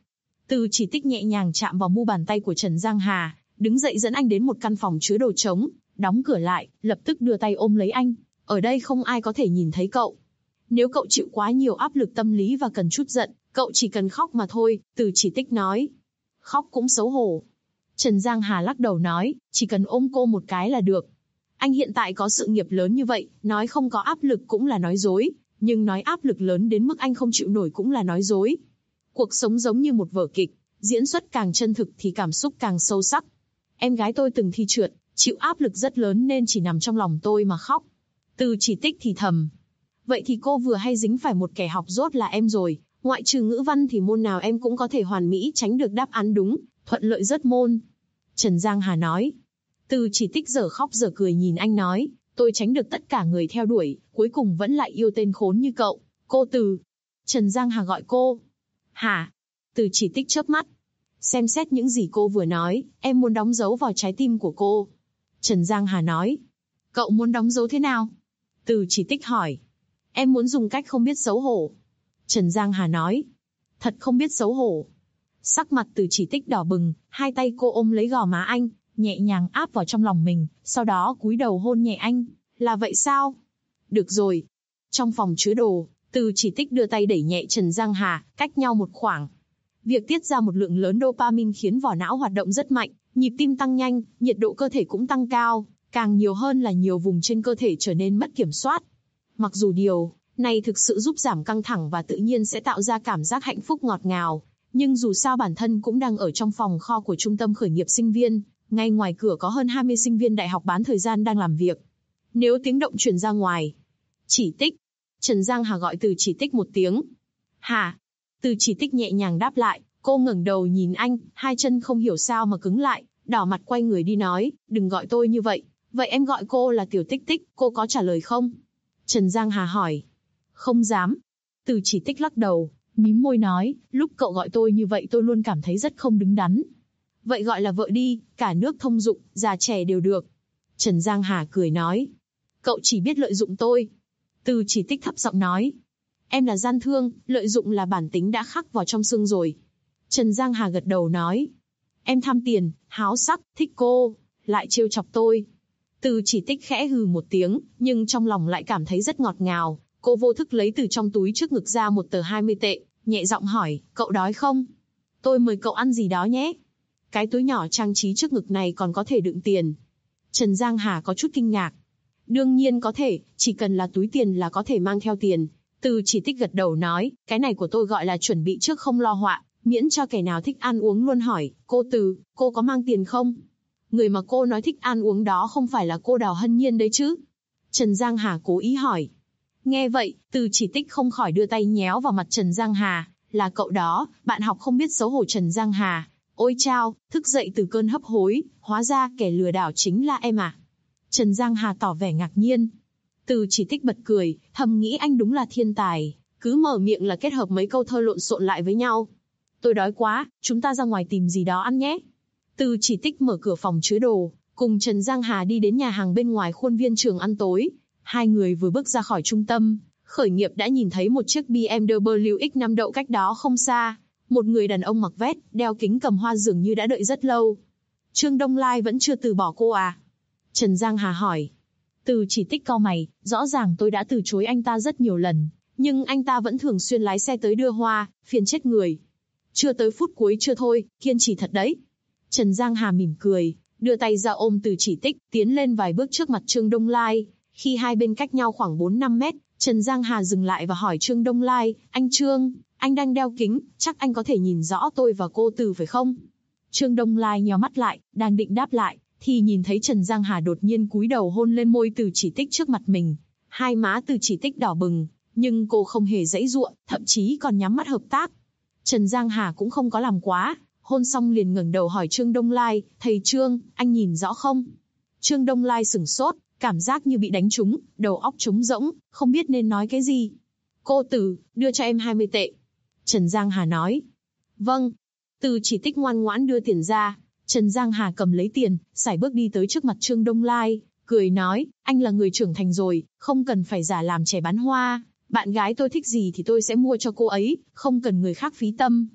Từ Chỉ Tích nhẹ nhàng chạm vào mu bàn tay của Trần Giang Hà, đứng dậy dẫn anh đến một căn phòng chứa đồ trống, đóng cửa lại, lập tức đưa tay ôm lấy anh. Ở đây không ai có thể nhìn thấy cậu. Nếu cậu chịu quá nhiều áp lực tâm lý và cần chút giận, cậu chỉ cần khóc mà thôi, Từ Chỉ Tích nói. Khóc cũng xấu hổ. Trần Giang Hà lắc đầu nói, chỉ cần ôm cô một cái là được. Anh hiện tại có sự nghiệp lớn như vậy, nói không có áp lực cũng là nói dối, nhưng nói áp lực lớn đến mức anh không chịu nổi cũng là nói dối. Cuộc sống giống như một vở kịch, diễn xuất càng chân thực thì cảm xúc càng sâu sắc. Em gái tôi từng thi trượt, chịu áp lực rất lớn nên chỉ nằm trong lòng tôi mà khóc. Từ Chỉ Tích thì thầm. Vậy thì cô vừa hay dính phải một kẻ học dốt là em rồi, ngoại trừ ngữ văn thì môn nào em cũng có thể hoàn mỹ tránh được đáp án đúng, thuận lợi rớt môn. Trần Giang Hà nói. Từ Chỉ Tích giờ khóc giờ cười nhìn anh nói, tôi tránh được tất cả người theo đuổi, cuối cùng vẫn lại yêu tên khốn như cậu. Cô Từ. Trần Giang Hà gọi cô. Hả? Từ Chỉ Tích chớp mắt. Xem xét những gì cô vừa nói, em muốn đóng dấu vào trái tim của cô. Trần Giang Hà nói. Cậu muốn đóng dấu thế nào? Từ Chỉ Tích hỏi. Em muốn dùng cách không biết xấu hổ. Trần Giang Hà nói. Thật không biết xấu hổ. Sắc mặt Từ Chỉ Tích đỏ bừng, hai tay cô ôm lấy gò má anh, nhẹ nhàng áp vào trong lòng mình, sau đó cúi đầu hôn nhẹ anh. Là vậy sao? Được rồi. Trong phòng chứa đồ, Từ Chỉ Tích đưa tay đẩy nhẹ Trần Giang Hà, cách nhau một khoảng. Việc tiết ra một lượng lớn dopamine khiến vỏ não hoạt động rất mạnh, nhịp tim tăng nhanh, nhiệt độ cơ thể cũng tăng cao, càng nhiều hơn là nhiều vùng trên cơ thể trở nên mất kiểm soát. Mặc dù điều này thực sự giúp giảm căng thẳng và tự nhiên sẽ tạo ra cảm giác hạnh phúc ngọt ngào, nhưng dù sao bản thân cũng đang ở trong phòng kho của trung tâm khởi nghiệp sinh viên, ngay ngoài cửa có hơn 20 sinh viên đại học bán thời gian đang làm việc. Nếu tiếng động truyền ra ngoài, Chỉ Tích, Trần Giang Hà gọi Từ Chỉ Tích một tiếng. Hả? Từ Chỉ Tích nhẹ nhàng đáp lại, cô ngẩng đầu nhìn anh, hai chân không hiểu sao mà cứng lại, đỏ mặt quay người đi nói, đừng gọi tôi như vậy, vậy em gọi cô là Tiểu Tích Tích, cô có trả lời không? Trần Giang Hà hỏi. Không dám. Từ Chỉ Tích lắc đầu, mím môi nói, lúc cậu gọi tôi như vậy tôi luôn cảm thấy rất không đứng đắn. Vậy gọi là vợ đi, cả nước thông dụng, già trẻ đều được. Trần Giang Hà cười nói. Cậu chỉ biết lợi dụng tôi. Từ Chỉ Tích thấp giọng nói. Em là gian thương, lợi dụng là bản tính đã khắc vào trong xương rồi. Trần Giang Hà gật đầu nói. Em tham tiền, háo sắc, thích cô, lại trêu chọc tôi. Từ Chỉ Tích khẽ hừ một tiếng, nhưng trong lòng lại cảm thấy rất ngọt ngào. Cô vô thức lấy từ trong túi trước ngực ra một tờ 20 tệ, nhẹ giọng hỏi, cậu đói không? Tôi mời cậu ăn gì đó nhé. Cái túi nhỏ trang trí trước ngực này còn có thể đựng tiền. Trần Giang Hà có chút kinh ngạc. Đương nhiên có thể, chỉ cần là túi tiền là có thể mang theo tiền. Từ Chỉ Tích gật đầu nói, cái này của tôi gọi là chuẩn bị trước không lo họa, miễn cho kẻ nào thích ăn uống luôn hỏi, cô Từ, cô có mang tiền không? Người mà cô nói thích ăn uống đó không phải là cô Đào Hân Nhiên đấy chứ? Trần Giang Hà cố ý hỏi. Nghe vậy, Từ Chỉ Tích không khỏi đưa tay nhéo vào mặt Trần Giang Hà, là cậu đó, bạn học không biết xấu hổ Trần Giang Hà. Ôi chao, thức dậy từ cơn hấp hối, hóa ra kẻ lừa đảo chính là em à? Trần Giang Hà tỏ vẻ ngạc nhiên. Từ Chỉ Tích bật cười, thầm nghĩ anh đúng là thiên tài, cứ mở miệng là kết hợp mấy câu thơ lộn xộn lại với nhau. Tôi đói quá, chúng ta ra ngoài tìm gì đó ăn nhé. Từ Chỉ Tích mở cửa phòng chứa đồ, cùng Trần Giang Hà đi đến nhà hàng bên ngoài khuôn viên trường ăn tối. Hai người vừa bước ra khỏi trung tâm, khởi nghiệp đã nhìn thấy một chiếc BMW X5 đậu cách đó không xa. Một người đàn ông mặc vest, đeo kính cầm hoa dường như đã đợi rất lâu. Trương Đông Lai vẫn chưa từ bỏ cô à? Trần Giang Hà hỏi. Từ Chỉ Tích cau mày, rõ ràng tôi đã từ chối anh ta rất nhiều lần, nhưng anh ta vẫn thường xuyên lái xe tới đưa hoa, phiền chết người. Chưa tới phút cuối chưa thôi, kiên trì thật đấy. Trần Giang Hà mỉm cười, đưa tay ra ôm Từ Chỉ Tích, tiến lên vài bước trước mặt Trương Đông Lai. Khi hai bên cách nhau khoảng 4-5 mét, Trần Giang Hà dừng lại và hỏi Trương Đông Lai, anh Trương, anh đang đeo kính, chắc anh có thể nhìn rõ tôi và cô Từ phải không? Trương Đông Lai nhíu mắt lại, đang định đáp lại, thì nhìn thấy Trần Giang Hà đột nhiên cúi đầu hôn lên môi Từ Chỉ Tích trước mặt mình. Hai má Từ Chỉ Tích đỏ bừng, nhưng cô không hề giãy giụa, thậm chí còn nhắm mắt hợp tác. Trần Giang Hà cũng không có làm quá, hôn xong liền ngẩng đầu hỏi Trương Đông Lai, thầy Trương, anh nhìn rõ không? Trương Đông Lai sửng sốt, cảm giác như bị đánh trúng, đầu óc trống rỗng, không biết nên nói cái gì. Cô Từ, đưa cho em 20 tệ. Trần Giang Hà nói. Vâng. Từ Chỉ Tích ngoan ngoãn đưa tiền ra. Trần Giang Hà cầm lấy tiền, sải bước đi tới trước mặt Trương Đông Lai, cười nói, anh là người trưởng thành rồi, không cần phải giả làm trẻ bán hoa. Bạn gái tôi thích gì thì tôi sẽ mua cho cô ấy, không cần người khác phí tâm.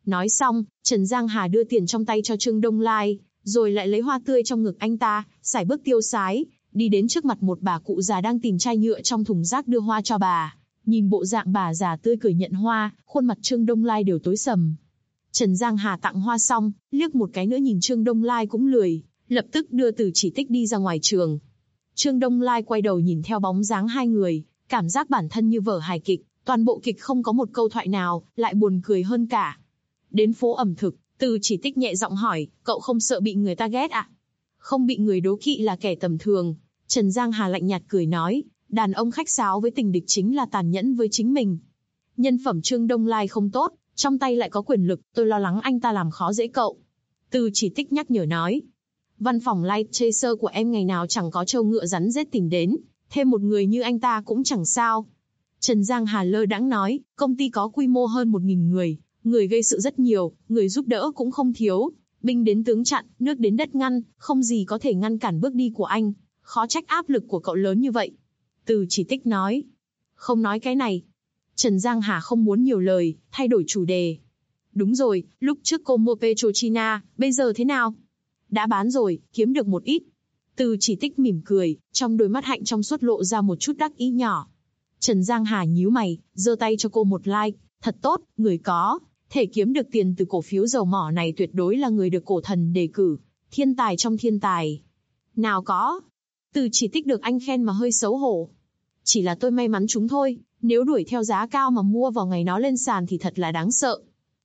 Nói xong, Trần Giang Hà đưa tiền trong tay cho Trương Đông Lai, rồi lại lấy hoa tươi trong ngực anh ta, sải bước tiêu sái, đi đến trước mặt một bà cụ già đang tìm chai nhựa trong thùng rác đưa hoa cho bà. Nhìn bộ dạng bà già tươi cười nhận hoa, khuôn mặt Trương Đông Lai đều tối sầm. Trần Giang Hà tặng hoa xong, liếc một cái nữa nhìn Trương Đông Lai cũng lười, lập tức đưa Từ Chỉ Tích đi ra ngoài trường. Trương Đông Lai quay đầu nhìn theo bóng dáng hai người, cảm giác bản thân như vở hài kịch, toàn bộ kịch không có một câu thoại nào, lại buồn cười hơn cả. Đến phố ẩm thực, Từ Chỉ Tích nhẹ giọng hỏi, cậu không sợ bị người ta ghét ạ? Không bị người đố kỵ là kẻ tầm thường. Trần Giang Hà lạnh nhạt cười nói, đàn ông khách sáo với tình địch chính là tàn nhẫn với chính mình. Nhân phẩm Trương Đông Lai không tốt, trong tay lại có quyền lực, tôi lo lắng anh ta làm khó dễ cậu. Từ Chỉ Tích nhắc nhở nói, văn phòng Light Chaser của em ngày nào chẳng có trâu ngựa rắn rết tìm đến, thêm một người như anh ta cũng chẳng sao. Trần Giang Hà lơ đãng nói, công ty có quy mô hơn 1.000 người, người gây sự rất nhiều, người giúp đỡ cũng không thiếu, binh đến tướng chặn, nước đến đất ngăn, không gì có thể ngăn cản bước đi của anh, khó trách áp lực của cậu lớn như vậy. Từ Chỉ Tích nói, không nói cái này. Trần Giang Hà không muốn nhiều lời, thay đổi chủ đề. Đúng rồi, lúc trước cô mua Petrochina, bây giờ thế nào? Đã bán rồi, kiếm được một ít. Từ Chỉ Tích mỉm cười, trong đôi mắt hạnh trong suốt lộ ra một chút đắc ý nhỏ. Trần Giang Hà nhíu mày, giơ tay cho cô một like, thật tốt, người có thể kiếm được tiền từ cổ phiếu dầu mỏ này tuyệt đối là người được cổ thần đề cử, thiên tài trong thiên tài. Nào có. Từ Chỉ Tích được anh khen mà hơi xấu hổ. Chỉ là tôi may mắn chúng thôi, nếu đuổi theo giá cao mà mua vào ngày nó lên sàn thì thật là đáng sợ.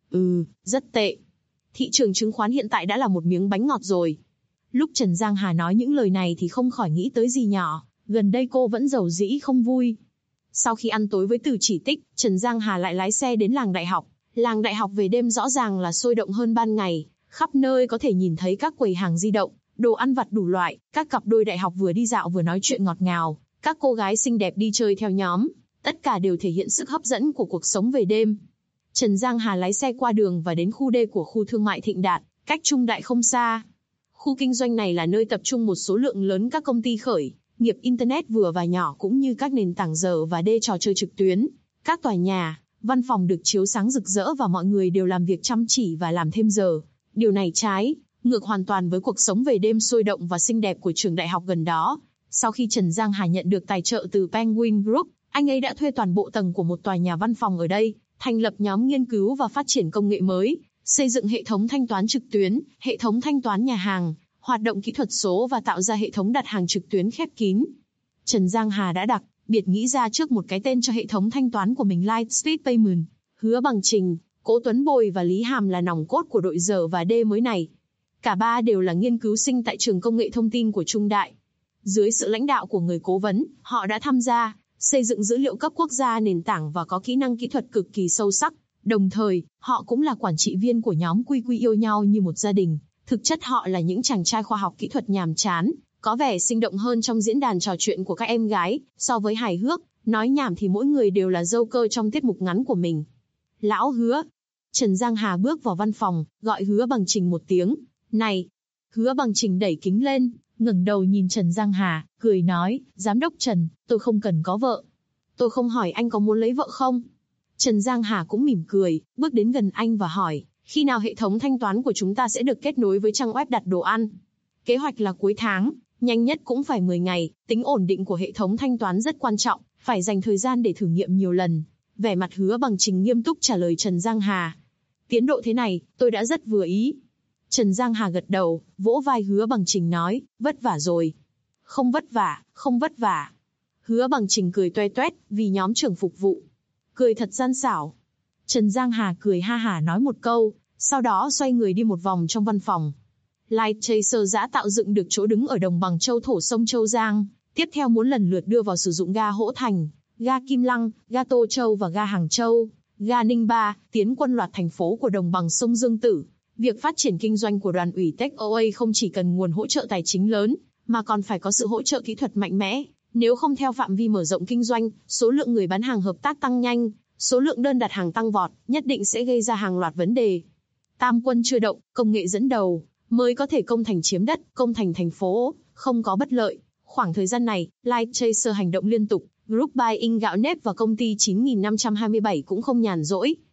Rất tệ. Thị trường chứng khoán hiện tại đã là một miếng bánh ngọt rồi. Lúc Trần Giang Hà nói những lời này thì không khỏi nghĩ tới gì nhỏ, gần đây cô vẫn giàu dĩ không vui. Sau khi ăn tối với Từ Chỉ Tích, Trần Giang Hà lại lái xe đến làng đại học. Làng đại học về đêm rõ ràng là sôi động hơn ban ngày, khắp nơi có thể nhìn thấy các quầy hàng di động, đồ ăn vặt đủ loại, các cặp đôi đại học vừa đi dạo vừa nói chuyện ngọt ngào, các cô gái xinh đẹp đi chơi theo nhóm, tất cả đều thể hiện sức hấp dẫn của cuộc sống về đêm. Trần Giang Hà lái xe qua đường và đến khu D của khu thương mại Thịnh Đạt, cách Trung Đại không xa. Khu kinh doanh này là nơi tập trung một số lượng lớn các công ty khởi nghiệp Internet vừa và nhỏ cũng như các nền tảng giờ và D trò chơi trực tuyến. Các tòa nhà, văn phòng được chiếu sáng rực rỡ và mọi người đều làm việc chăm chỉ và làm thêm giờ. Điều này trái ngược hoàn toàn với cuộc sống về đêm sôi động và xinh đẹp của trường đại học gần đó. Sau khi Trần Giang Hà nhận được tài trợ từ Penguin Group, anh ấy đã thuê toàn bộ tầng của một tòa nhà văn phòng ở đây, thành lập nhóm nghiên cứu và phát triển công nghệ mới, xây dựng hệ thống thanh toán trực tuyến, hệ thống thanh toán nhà hàng, hoạt động kỹ thuật số và tạo ra hệ thống đặt hàng trực tuyến khép kín. Trần Giang Hà đã đặc biệt nghĩ ra trước một cái tên cho hệ thống thanh toán của mình, Lightspeed Payment. Hứa Bằng Trình, Cố Tuấn Bồi và Lý Hàm là nòng cốt của đội giờ và D mới này. Cả ba đều là nghiên cứu sinh tại trường công nghệ thông tin của Trung Đại. Dưới sự lãnh đạo của người cố vấn, họ đã tham gia xây dựng dữ liệu cấp quốc gia nền tảng và có kỹ năng kỹ thuật cực kỳ sâu sắc. Đồng thời, họ cũng là quản trị viên của nhóm Quy Quy yêu nhau như một gia đình. Thực chất họ là những chàng trai khoa học kỹ thuật nhàm chán, có vẻ sinh động hơn trong diễn đàn trò chuyện của các em gái, so với hài hước, nói nhảm thì mỗi người đều là dâu cơ trong tiết mục ngắn của mình. Lão Hứa. Trần Giang Hà bước vào văn phòng, gọi Hứa Bằng Trình một tiếng. Này. Hứa Bằng Trình đẩy kính lên, ngẩng đầu nhìn Trần Giang Hà, cười nói, Giám đốc Trần, tôi không cần có vợ. Tôi không hỏi anh có muốn lấy vợ không? Trần Giang Hà cũng mỉm cười, bước đến gần anh và hỏi, khi nào hệ thống thanh toán của chúng ta sẽ được kết nối với trang web đặt đồ ăn? Kế hoạch là cuối tháng, nhanh nhất cũng phải 10 ngày, tính ổn định của hệ thống thanh toán rất quan trọng, phải dành thời gian để thử nghiệm nhiều lần. Vẻ mặt Hứa Bằng Trình nghiêm túc trả lời Trần Giang Hà. Tiến độ thế này, tôi đã rất vừa ý. Trần Giang Hà gật đầu, vỗ vai Hứa Bằng Trình nói, vất vả rồi. Không vất vả, không vất vả. Hứa Bằng Trình cười toe toét, vì nhóm trưởng phục vụ. Cười thật gian xảo. Trần Giang Hà cười ha hả nói một câu, sau đó xoay người đi một vòng trong văn phòng. Light Chaser đã tạo dựng được chỗ đứng ở đồng bằng châu thổ sông Châu Giang, tiếp theo muốn lần lượt đưa vào sử dụng ga Hỗ Thành, ga Kim Lăng, ga Tô Châu và ga Hàng Châu, ga Ninh Ba, tiến quân loạt thành phố của đồng bằng sông Dương Tử. Việc phát triển kinh doanh của đoàn ủy TechOA không chỉ cần nguồn hỗ trợ tài chính lớn, mà còn phải có sự hỗ trợ kỹ thuật mạnh mẽ. Nếu không theo phạm vi mở rộng kinh doanh, số lượng người bán hàng hợp tác tăng nhanh, số lượng đơn đặt hàng tăng vọt, nhất định sẽ gây ra hàng loạt vấn đề. Tam quân chưa động, công nghệ dẫn đầu, mới có thể công thành chiếm đất, công thành thành phố, không có bất lợi. Khoảng thời gian này, Light Chaser hành động liên tục, Group Buy In gạo nếp và công ty 9527 cũng không nhàn rỗi.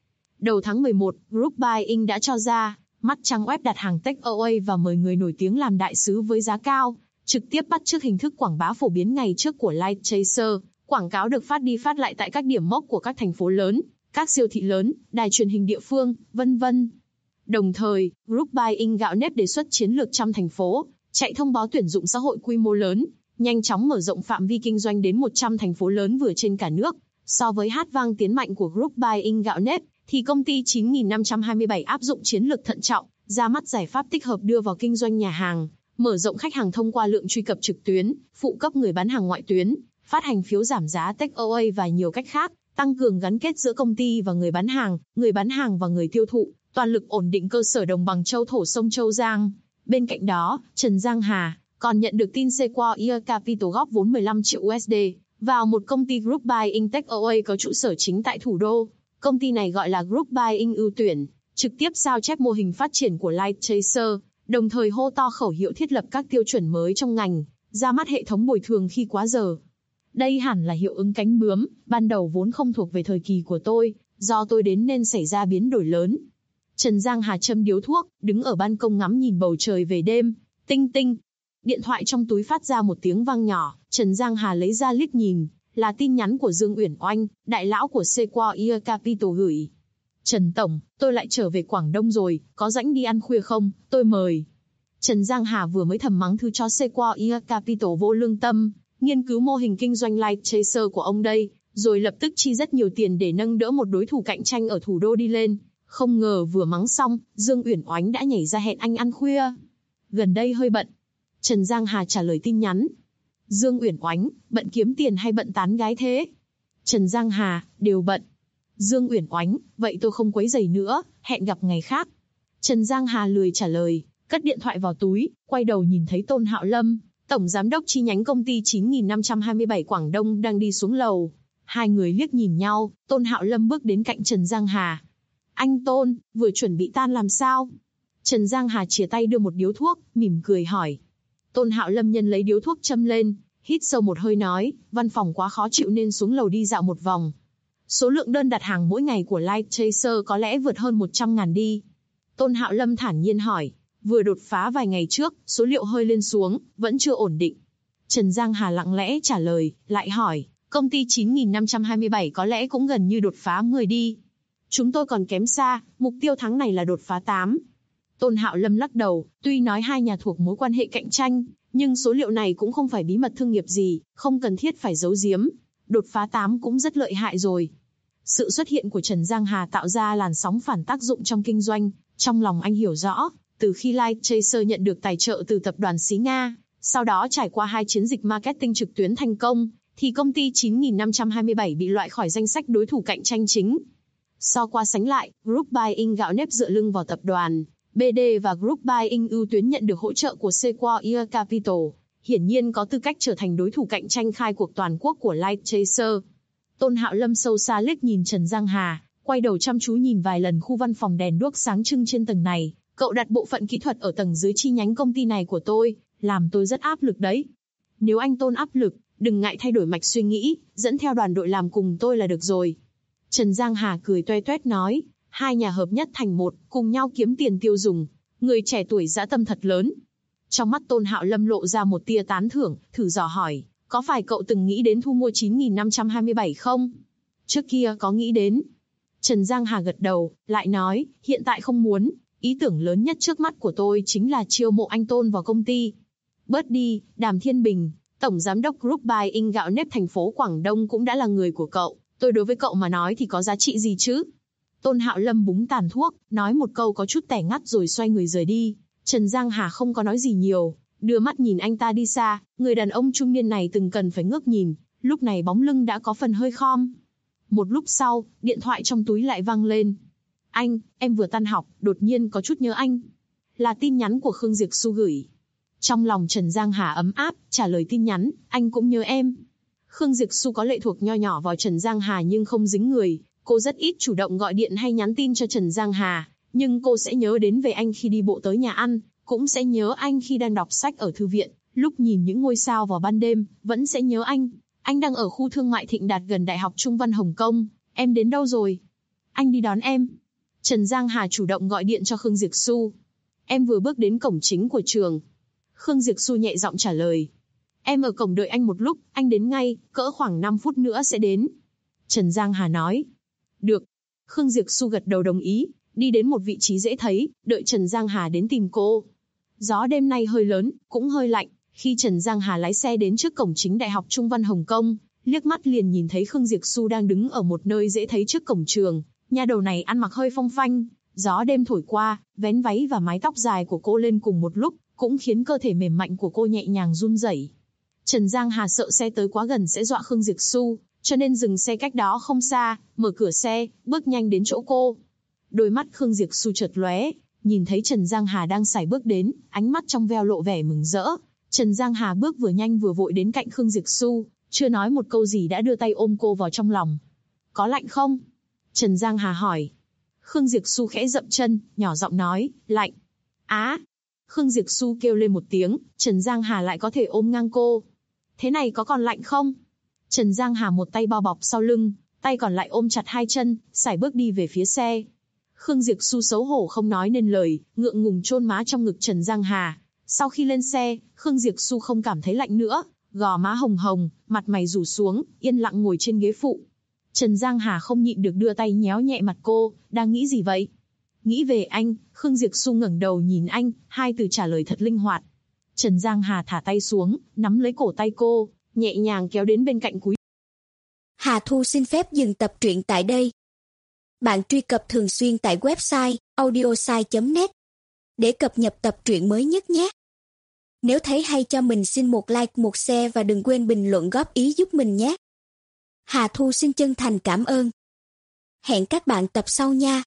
Đầu tháng 11, Group Buy Inc đã cho ra mắt trang web đặt hàng takeaway và mời người nổi tiếng làm đại sứ với giá cao, trực tiếp bắt chước hình thức quảng bá phổ biến ngày trước của Light Chaser. Quảng cáo được phát đi phát lại tại các điểm mốc của các thành phố lớn, các siêu thị lớn, đài truyền hình địa phương, vân vân. Đồng thời, Group Buy Inc gạo nếp đề xuất chiến lược trăm thành phố, chạy thông báo tuyển dụng xã hội quy mô lớn, nhanh chóng mở rộng phạm vi kinh doanh đến 100 thành phố lớn vừa trên cả nước. So với hát vang tiến mạnh của Group Buy Inc gạo nếp, thì công ty 9527 áp dụng chiến lược thận trọng, ra mắt giải pháp tích hợp đưa vào kinh doanh nhà hàng, mở rộng khách hàng thông qua lượng truy cập trực tuyến, phụ cấp người bán hàng ngoại tuyến, phát hành phiếu giảm giá takeaway và nhiều cách khác, tăng cường gắn kết giữa công ty và người bán hàng và người tiêu thụ, toàn lực ổn định cơ sở đồng bằng châu thổ sông Châu Giang. Bên cạnh đó, Trần Giang Hà còn nhận được tin Sequoia Capital góp vốn 15 triệu USD vào một công ty Group Buy Inc Takeaway có trụ sở chính tại thủ đô. Công ty này gọi là Group Buy Inc ưu tuyển, trực tiếp sao chép mô hình phát triển của Light Chaser, đồng thời hô to khẩu hiệu thiết lập các tiêu chuẩn mới trong ngành, ra mắt hệ thống bồi thường khi quá giờ. Đây hẳn là hiệu ứng cánh bướm, ban đầu vốn không thuộc về thời kỳ của tôi, do tôi đến nên xảy ra biến đổi lớn. Trần Giang Hà châm điếu thuốc, đứng ở ban công ngắm nhìn bầu trời về đêm, tinh tinh. Điện thoại trong túi phát ra một tiếng vang nhỏ, Trần Giang Hà lấy ra liếc nhìn, là tin nhắn của Dương Uyển Oanh, đại lão của Sequoia Capital gửi. Trần Tổng, tôi lại trở về Quảng Đông rồi, có rảnh đi ăn khuya không, tôi mời. Trần Giang Hà vừa mới thầm mắng thư cho Sequoia Capital vô lương tâm, nghiên cứu mô hình kinh doanh Light Chaser của ông đây, rồi lập tức chi rất nhiều tiền để nâng đỡ một đối thủ cạnh tranh ở thủ đô đi lên. Không ngờ vừa mắng xong, Dương Uyển Oánh đã nhảy ra hẹn anh ăn khuya. Gần đây hơi bận. Trần Giang Hà trả lời tin nhắn. Dương Uyển Oánh, bận kiếm tiền hay bận tán gái thế? Trần Giang Hà, đều bận. Dương Uyển Oánh, vậy tôi không quấy rầy nữa, hẹn gặp ngày khác. Trần Giang Hà lười trả lời, cất điện thoại vào túi, quay đầu nhìn thấy Tôn Hạo Lâm, tổng giám đốc chi nhánh công ty 9527 Quảng Đông đang đi xuống lầu. Hai người liếc nhìn nhau, Tôn Hạo Lâm bước đến cạnh Trần Giang Hà. Anh Tôn, vừa chuẩn bị tan làm sao? Trần Giang Hà chìa tay đưa một điếu thuốc, mỉm cười hỏi. Tôn Hạo Lâm nhân lấy điếu thuốc châm lên, hít sâu một hơi nói, văn phòng quá khó chịu nên xuống lầu đi dạo một vòng. Số lượng đơn đặt hàng mỗi ngày của Light Chaser có lẽ vượt hơn 100.000 đi. Tôn Hạo Lâm thản nhiên hỏi, vừa đột phá vài ngày trước, số liệu hơi lên xuống, vẫn chưa ổn định. Trần Giang Hà lặng lẽ trả lời, lại hỏi, công ty 9527 có lẽ cũng gần như đột phá 10 đi. Chúng tôi còn kém xa, mục tiêu tháng này là đột phá 8. Tôn Hạo Lâm lắc đầu, tuy nói hai nhà thuộc mối quan hệ cạnh tranh, nhưng số liệu này cũng không phải bí mật thương nghiệp gì, không cần thiết phải giấu giếm. Đột phá 8 cũng rất lợi hại rồi. Sự xuất hiện của Trần Giang Hà tạo ra làn sóng phản tác dụng trong kinh doanh, trong lòng anh hiểu rõ, từ khi Light Chaser nhận được tài trợ từ tập đoàn xí Nga, sau đó trải qua 2 chiến dịch marketing trực tuyến thành công, thì công ty 9527 bị loại khỏi danh sách đối thủ cạnh tranh chính. So qua sánh lại, Group Buy Inc gạo nếp dựa lưng vào tập đoàn BD và Group Buy Inc ưu tuyến nhận được hỗ trợ của Sequoia Capital, hiển nhiên có tư cách trở thành đối thủ cạnh tranh khai cuộc toàn quốc của Light Chaser. Tôn Hạo Lâm sâu xa liếc nhìn Trần Giang Hà, quay đầu chăm chú nhìn vài lần khu văn phòng đèn đuốc sáng trưng trên tầng này. Cậu đặt bộ phận kỹ thuật ở tầng dưới chi nhánh công ty này của tôi, làm tôi rất áp lực đấy. Nếu anh Tôn áp lực, đừng ngại thay đổi mạch suy nghĩ, dẫn theo đoàn đội làm cùng tôi là được rồi. Trần Giang Hà cười toe toét nói, hai nhà hợp nhất thành một, cùng nhau kiếm tiền tiêu dùng. Người trẻ tuổi dã tâm thật lớn. Trong mắt Tôn Hạo Lâm lộ ra một tia tán thưởng, thử dò hỏi, có phải cậu từng nghĩ đến thu mua 9527 không? Trước kia có nghĩ đến. Trần Giang Hà gật đầu, lại nói, hiện tại không muốn. Ý tưởng lớn nhất trước mắt của tôi chính là chiêu mộ anh Tôn vào công ty. Bớt đi, Đàm Thiên Bình, tổng giám đốc Group Buy Inc gạo nếp thành phố Quảng Đông cũng đã là người của cậu. Tôi đối với cậu mà nói thì có giá trị gì chứ? Tôn Hạo Lâm búng tàn thuốc, nói một câu có chút tẻ ngắt rồi xoay người rời đi. Trần Giang Hà không có nói gì nhiều, đưa mắt nhìn anh ta đi xa. Người đàn ông trung niên này từng cần phải ngước nhìn, lúc này bóng lưng đã có phần hơi khom. Một lúc sau, điện thoại trong túi lại vang lên. Anh, em vừa tan học, đột nhiên có chút nhớ anh. Là tin nhắn của Khương Diệc Xu gửi. Trong lòng Trần Giang Hà ấm áp, trả lời tin nhắn, anh cũng nhớ em. Khương Diệc Xu có lệ thuộc nho nhỏ vào Trần Giang Hà nhưng không dính người. Cô rất ít chủ động gọi điện hay nhắn tin cho Trần Giang Hà, nhưng cô sẽ nhớ đến về anh khi đi bộ tới nhà ăn, cũng sẽ nhớ anh khi đang đọc sách ở thư viện, lúc nhìn những ngôi sao vào ban đêm, vẫn sẽ nhớ anh. Anh đang ở khu thương mại Thịnh Đạt gần Đại học Trung văn Hồng Kông, em đến đâu rồi? Anh đi đón em. Trần Giang Hà chủ động gọi điện cho Khương Diệp Xu. Em vừa bước đến cổng chính của trường. Khương Diệp Xu nhẹ giọng trả lời. Em ở cổng đợi anh một lúc, anh đến ngay, cỡ khoảng 5 phút nữa sẽ đến. Trần Giang Hà nói. Được. Khương Diệp Xu gật đầu đồng ý, đi đến một vị trí dễ thấy, đợi Trần Giang Hà đến tìm cô. Gió đêm nay hơi lớn, cũng hơi lạnh. Khi Trần Giang Hà lái xe đến trước cổng chính Đại học Trung văn Hồng Kông, liếc mắt liền nhìn thấy Khương Diệp Xu đang đứng ở một nơi dễ thấy trước cổng trường. Nha đầu này ăn mặc hơi phong phanh, gió đêm thổi qua, vén váy và mái tóc dài của cô lên cùng một lúc, cũng khiến cơ thể mềm mại của cô nhẹ nhàng run rẩy. Trần Giang Hà sợ xe tới quá gần sẽ dọa Khương Diệp Xu, cho nên dừng xe cách đó không xa, mở cửa xe, bước nhanh đến chỗ cô. Đôi mắt Khương Diệp Xu chợt lóe, nhìn thấy Trần Giang Hà đang sải bước đến, ánh mắt trong veo lộ vẻ mừng rỡ. Trần Giang Hà bước vừa nhanh vừa vội đến cạnh Khương Diệp Xu, chưa nói một câu gì đã đưa tay ôm cô vào trong lòng. Có lạnh không? Trần Giang Hà hỏi. Khương Diệp Xu khẽ dậm chân, nhỏ giọng nói, lạnh. Á! Khương Diệp Xu kêu lên một tiếng, Trần Giang Hà lại có thể ôm ngang cô. Thế này có còn lạnh không? Trần Giang Hà một tay bao bọc sau lưng, tay còn lại ôm chặt hai chân, sải bước đi về phía xe. Khương Diệp Xu xấu hổ không nói nên lời, ngượng ngùng chôn má trong ngực Trần Giang Hà. Sau khi lên xe, Khương Diệp Xu không cảm thấy lạnh nữa, gò má hồng hồng, mặt mày rủ xuống, yên lặng ngồi trên ghế phụ. Trần Giang Hà không nhịn được đưa tay nhéo nhẹ mặt cô, đang nghĩ gì vậy? Nghĩ về anh. Khương Diệp Xu ngẩng đầu nhìn anh, hai từ trả lời thật linh hoạt. Trần Giang Hà thả tay xuống, nắm lấy cổ tay cô, nhẹ nhàng kéo đến bên cạnh cúi. Hà Thu xin phép dừng tập truyện tại đây. Bạn truy cập thường xuyên tại website audiosai.net để cập nhật tập truyện mới nhất nhé. Nếu thấy hay cho mình xin một like, một share và đừng quên bình luận góp ý giúp mình nhé. Hà Thu xin chân thành cảm ơn. Hẹn các bạn tập sau nha.